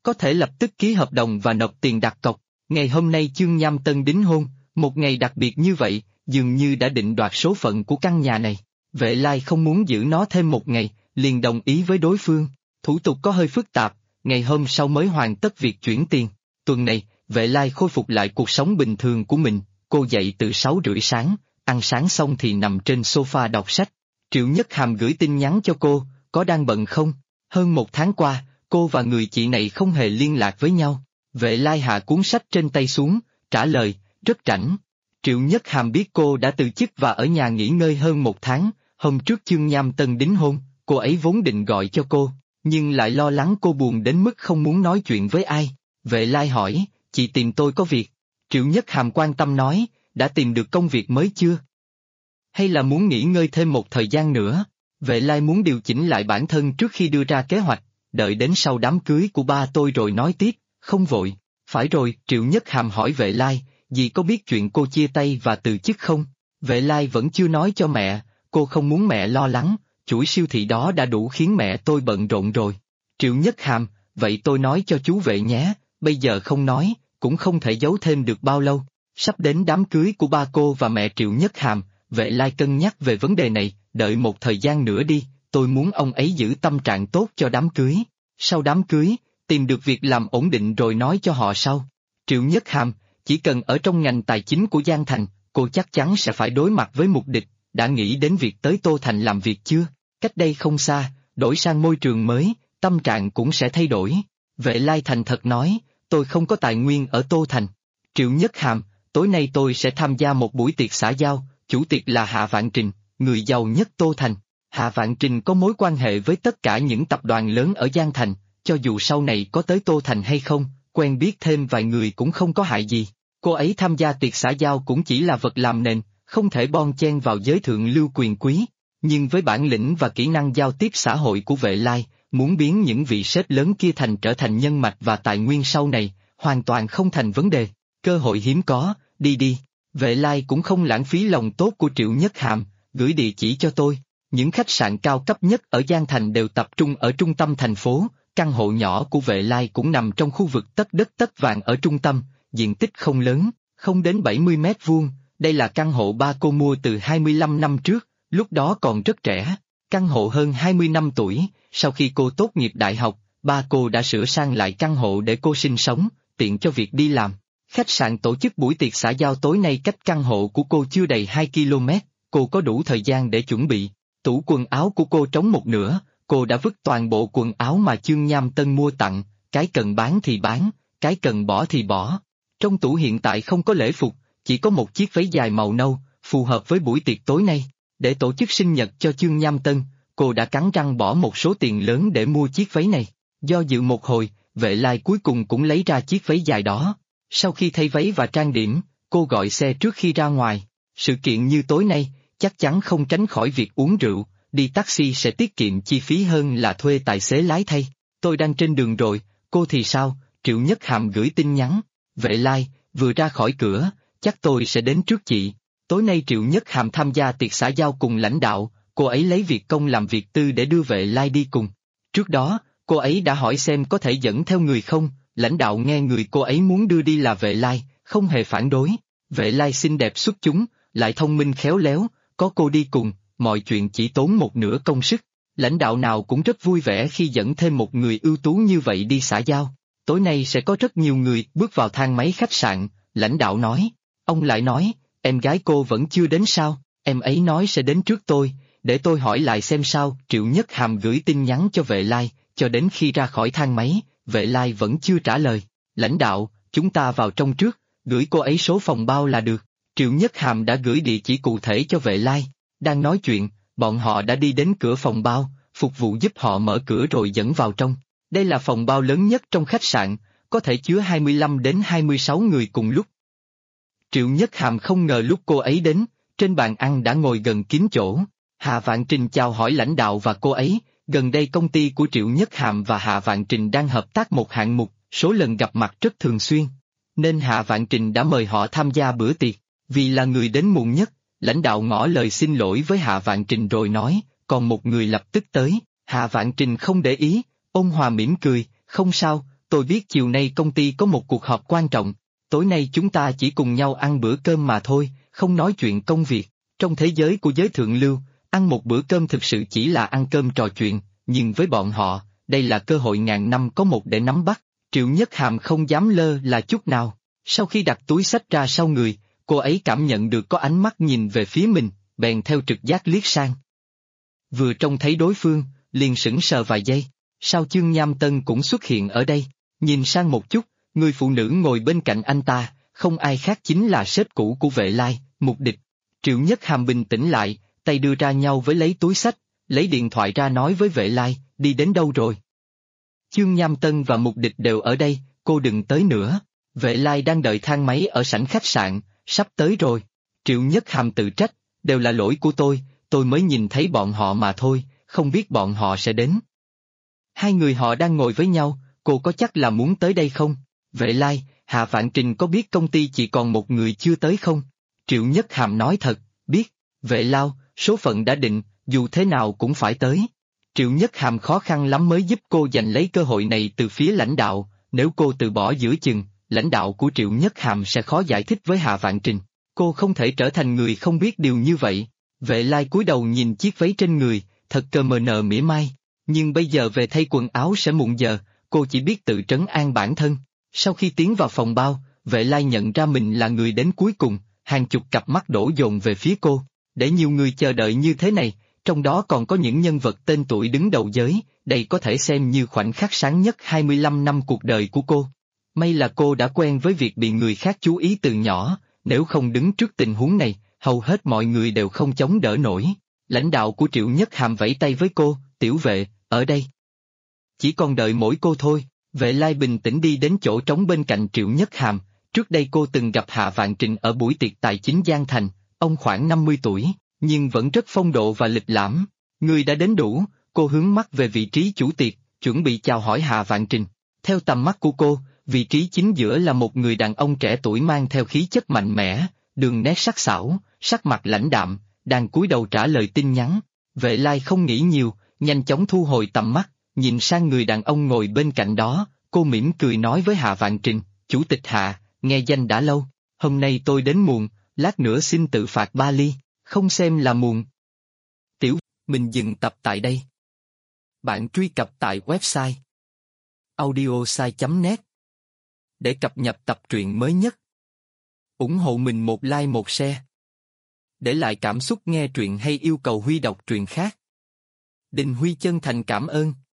có thể lập tức ký hợp đồng và nộp tiền đặt cọc. Ngày hôm nay Chương Nham Tân đính hôn, một ngày đặc biệt như vậy, dường như đã định đoạt số phận của căn nhà này. Vệ Lai không muốn giữ nó thêm một ngày, liền đồng ý với đối phương. Thủ tục có hơi phức tạp, ngày hôm sau mới hoàn tất việc chuyển tiền. Tuần này, Vệ Lai khôi phục lại cuộc sống bình thường của mình, cô dậy từ 6:30 sáng, ăn sáng xong thì nằm trên sofa đọc sách. Triệu Nhất Hàm gửi tin nhắn cho cô, có đang bận không? Hơn một tháng qua, cô và người chị này không hề liên lạc với nhau. Vệ Lai hạ cuốn sách trên tay xuống, trả lời, rất rảnh. Triệu Nhất Hàm biết cô đã từ chức và ở nhà nghỉ ngơi hơn một tháng, hôm trước Chương Nham Tân đính hôn, cô ấy vốn định gọi cho cô, nhưng lại lo lắng cô buồn đến mức không muốn nói chuyện với ai. Vệ Lai hỏi, chị tìm tôi có việc? Triệu Nhất Hàm quan tâm nói, đã tìm được công việc mới chưa? Hay là muốn nghỉ ngơi thêm một thời gian nữa? Vệ Lai muốn điều chỉnh lại bản thân trước khi đưa ra kế hoạch, đợi đến sau đám cưới của ba tôi rồi nói tiếp, không vội. Phải rồi, Triệu Nhất Hàm hỏi Vệ Lai, dì có biết chuyện cô chia tay và từ chức không? Vệ Lai vẫn chưa nói cho mẹ, cô không muốn mẹ lo lắng, chuỗi siêu thị đó đã đủ khiến mẹ tôi bận rộn rồi. Triệu Nhất Hàm, vậy tôi nói cho chú Vệ nhé, bây giờ không nói, cũng không thể giấu thêm được bao lâu. Sắp đến đám cưới của ba cô và mẹ Triệu Nhất Hàm, Vệ Lai cân nhắc về vấn đề này, đợi một thời gian nữa đi, tôi muốn ông ấy giữ tâm trạng tốt cho đám cưới. Sau đám cưới, tìm được việc làm ổn định rồi nói cho họ sau. Triệu Nhất Hàm, chỉ cần ở trong ngành tài chính của Giang Thành, cô chắc chắn sẽ phải đối mặt với mục địch, đã nghĩ đến việc tới Tô Thành làm việc chưa? Cách đây không xa, đổi sang môi trường mới, tâm trạng cũng sẽ thay đổi. Vệ Lai thành thật nói, tôi không có tài nguyên ở Tô Thành. Triệu Nhất Hàm, tối nay tôi sẽ tham gia một buổi tiệc xã giao, chủ tiệc là Hạ Vạn Trình, người giàu nhất Tô Thành. Hạ Vạn Trình có mối quan hệ với tất cả những tập đoàn lớn ở Giang Thành, cho dù sau này có tới Tô Thành hay không, quen biết thêm vài người cũng không có hại gì. Cô ấy tham gia tiệc xã giao cũng chỉ là vật làm nền, không thể bon chen vào giới thượng lưu quyền quý. Nhưng với bản lĩnh và kỹ năng giao tiếp xã hội của Vệ Lai, muốn biến những vị sếp lớn kia trở thành nhân mạch và tài nguyên sau này, hoàn toàn không thành vấn đề. Cơ hội hiếm có, đi đi. Vệ Lai cũng không lãng phí lòng tốt của Triệu Nhất Hàm, gửi địa chỉ cho tôi. Những khách sạn cao cấp nhất ở Giang Thành đều tập trung ở trung tâm thành phố, căn hộ nhỏ của Vệ Lai cũng nằm trong khu vực tất đất tất vàng ở trung tâm, diện tích không lớn, không đến 70 mét vuông. Đây là căn hộ ba cô mua từ 25 năm trước, lúc đó còn rất trẻ. Căn hộ hơn 20 năm tuổi, sau khi cô tốt nghiệp đại học, ba cô đã sửa sang lại căn hộ để cô sinh sống, tiện cho việc đi làm. Khách sạn tổ chức buổi tiệc xã giao tối nay cách căn hộ của cô chưa đầy 2 km, cô có đủ thời gian để chuẩn bị. Tủ quần áo của cô trống một nửa, cô đã vứt toàn bộ quần áo mà Chương Nham Tân mua tặng, cái cần bán thì bán, cái cần bỏ thì bỏ. Trong tủ hiện tại không có lễ phục, chỉ có một chiếc váy dài màu nâu, phù hợp với buổi tiệc tối nay. Để tổ chức sinh nhật cho Chương Nham Tân, cô đã cắn răng bỏ một số tiền lớn để mua chiếc váy này. Do dự một hồi, Vệ Lai cuối cùng cũng lấy ra chiếc váy dài đó. Sau khi thay váy và trang điểm, cô gọi xe trước khi ra ngoài. Sự kiện như tối nay, chắc chắn không tránh khỏi việc uống rượu, đi taxi sẽ tiết kiệm chi phí hơn là thuê tài xế lái thay. Tôi đang trên đường rồi, cô thì sao? Triệu Nhất Hàm gửi tin nhắn. Vệ Lai, vừa ra khỏi cửa, chắc tôi sẽ đến trước chị. Tối nay Triệu Nhất Hàm tham gia tiệc xã giao cùng lãnh đạo, cô ấy lấy việc công làm việc tư để đưa Vệ Lai đi cùng. Trước đó, cô ấy đã hỏi xem có thể dẫn theo người không, lãnh đạo nghe người cô ấy muốn đưa đi là Vệ Lai, không hề phản đối. Vệ Lai xinh đẹp xuất chúng, lại thông minh khéo léo, có cô đi cùng, mọi chuyện chỉ tốn một nửa công sức. Lãnh đạo nào cũng rất vui vẻ khi dẫn thêm một người ưu tú như vậy đi xã giao. Tối nay sẽ có rất nhiều người bước vào thang máy khách sạn, lãnh đạo nói. Ông lại nói, em gái cô vẫn chưa đến sao, em ấy nói sẽ đến trước tôi, để tôi hỏi lại xem sao. Triệu Nhất Hàm gửi tin nhắn cho Vệ Lai, cho đến khi ra khỏi thang máy, Vệ Lai vẫn chưa trả lời. Lãnh đạo, chúng ta vào trong trước, gửi cô ấy số phòng bao là được. Triệu Nhất Hàm đã gửi địa chỉ cụ thể cho Vệ Lai. Đang nói chuyện, bọn họ đã đi đến cửa phòng bao, phục vụ giúp họ mở cửa rồi dẫn vào trong. Đây là phòng bao lớn nhất trong khách sạn, có thể chứa 25 đến 26 người cùng lúc. Triệu Nhất Hàm không ngờ lúc cô ấy đến, trên bàn ăn đã ngồi gần kín chỗ. Hạ Vạn Trình chào hỏi lãnh đạo và cô ấy, gần đây công ty của Triệu Nhất Hàm và Hạ Vạn Trình đang hợp tác một hạng mục, số lần gặp mặt rất thường xuyên. Nên Hạ Vạn Trình đã mời họ tham gia bữa tiệc, vì là người đến muộn nhất, lãnh đạo ngỏ lời xin lỗi với Hạ Vạn Trình rồi nói, còn một người lập tức tới. Hạ Vạn Trình không để ý, ôn hòa mỉm cười, không sao, tôi biết chiều nay công ty có một cuộc họp quan trọng, tối nay chúng ta chỉ cùng nhau ăn bữa cơm mà thôi, không nói chuyện công việc. Trong thế giới của giới thượng lưu, ăn một bữa cơm thực sự chỉ là ăn cơm trò chuyện, nhưng với bọn họ, đây là cơ hội ngàn năm có một để nắm bắt. Triệu Nhất Hàm không dám lơ là chút nào. Sau khi đặt túi xách ra sau người, cô ấy cảm nhận được có ánh mắt nhìn về phía mình, bèn theo trực giác liếc sang. Vừa trông thấy đối phương, liền sững sờ vài giây. Sao Chương Nham Tân cũng xuất hiện ở đây? Nhìn sang một chút, người phụ nữ ngồi bên cạnh anh ta, không ai khác chính là sếp cũ của Vệ Lai, Mục Địch. Triệu Nhất Hàm bình tĩnh lại, tay đưa ra nhau với lấy túi xách, lấy điện thoại ra nói với Vệ Lai, đi đến đâu rồi? Chương Nham Tân và Mục Địch đều ở đây, cô đừng tới nữa. Vệ Lai đang đợi thang máy ở sảnh khách sạn, sắp tới rồi. Triệu Nhất Hàm tự trách, đều là lỗi của tôi mới nhìn thấy bọn họ mà thôi, không biết bọn họ sẽ đến. Hai người họ đang ngồi với nhau, cô có chắc là muốn tới đây không? Vệ Lai, Hạ Vạn Trình có biết công ty chỉ còn một người chưa tới không? Triệu Nhất Hàm nói thật, biết. Vệ Lao, số phận đã định, dù thế nào cũng phải tới. Triệu Nhất Hàm khó khăn lắm mới giúp cô giành lấy cơ hội này từ phía lãnh đạo, nếu cô từ bỏ giữa chừng, lãnh đạo của Triệu Nhất Hàm sẽ khó giải thích với Hạ Vạn Trình. Cô không thể trở thành người không biết điều như vậy. Vệ Lai cúi đầu nhìn chiếc váy trên người, thật cờ mờ nờ mỉa mai. Nhưng bây giờ về thay quần áo sẽ muộn giờ, cô chỉ biết tự trấn an bản thân. Sau khi tiến vào phòng bao, Vệ Lai nhận ra mình là người đến cuối cùng, hàng chục cặp mắt đổ dồn về phía cô. Để nhiều người chờ đợi như thế này, trong đó còn có những nhân vật tên tuổi đứng đầu giới, đây có thể xem như khoảnh khắc sáng nhất 25 năm cuộc đời của cô. May là cô đã quen với việc bị người khác chú ý từ nhỏ, nếu không đứng trước tình huống này, hầu hết mọi người đều không chống đỡ nổi. Lãnh đạo của Triệu Nhất Hàm vẫy tay với cô, tiểu vệ, ở đây. Chỉ còn đợi mỗi cô thôi. Vệ Lai bình tĩnh đi đến chỗ trống bên cạnh Triệu Nhất Hàm, trước đây cô từng gặp Hạ Vạn Trình ở buổi tiệc tài chính Giang Thành, ông khoảng 50 tuổi, nhưng vẫn rất phong độ và lịch lãm. Người đã đến đủ, cô hướng mắt về vị trí chủ tiệc, chuẩn bị chào hỏi Hạ Vạn Trình. Theo tầm mắt của cô, vị trí chính giữa là một người đàn ông trẻ tuổi mang theo khí chất mạnh mẽ, đường nét sắc sảo, sắc mặt lãnh đạm, đang cúi đầu trả lời tin nhắn. Vệ Lai không nghĩ nhiều, nhanh chóng thu hồi tầm mắt, nhìn sang người đàn ông ngồi bên cạnh đó, cô mỉm cười nói với Hạ Vạn Trình, Chủ tịch Hạ, nghe danh đã lâu, hôm nay tôi đến muộn, lát nữa xin tự phạt 3 ly, không xem là muộn. Tiểu, mình dừng tập tại đây. Bạn truy cập tại website audiosai.net để cập nhật tập truyện mới nhất. Ủng hộ mình một like một share. Để lại cảm xúc nghe truyện hay yêu cầu Huy đọc truyện khác. Đình Huy chân thành cảm ơn.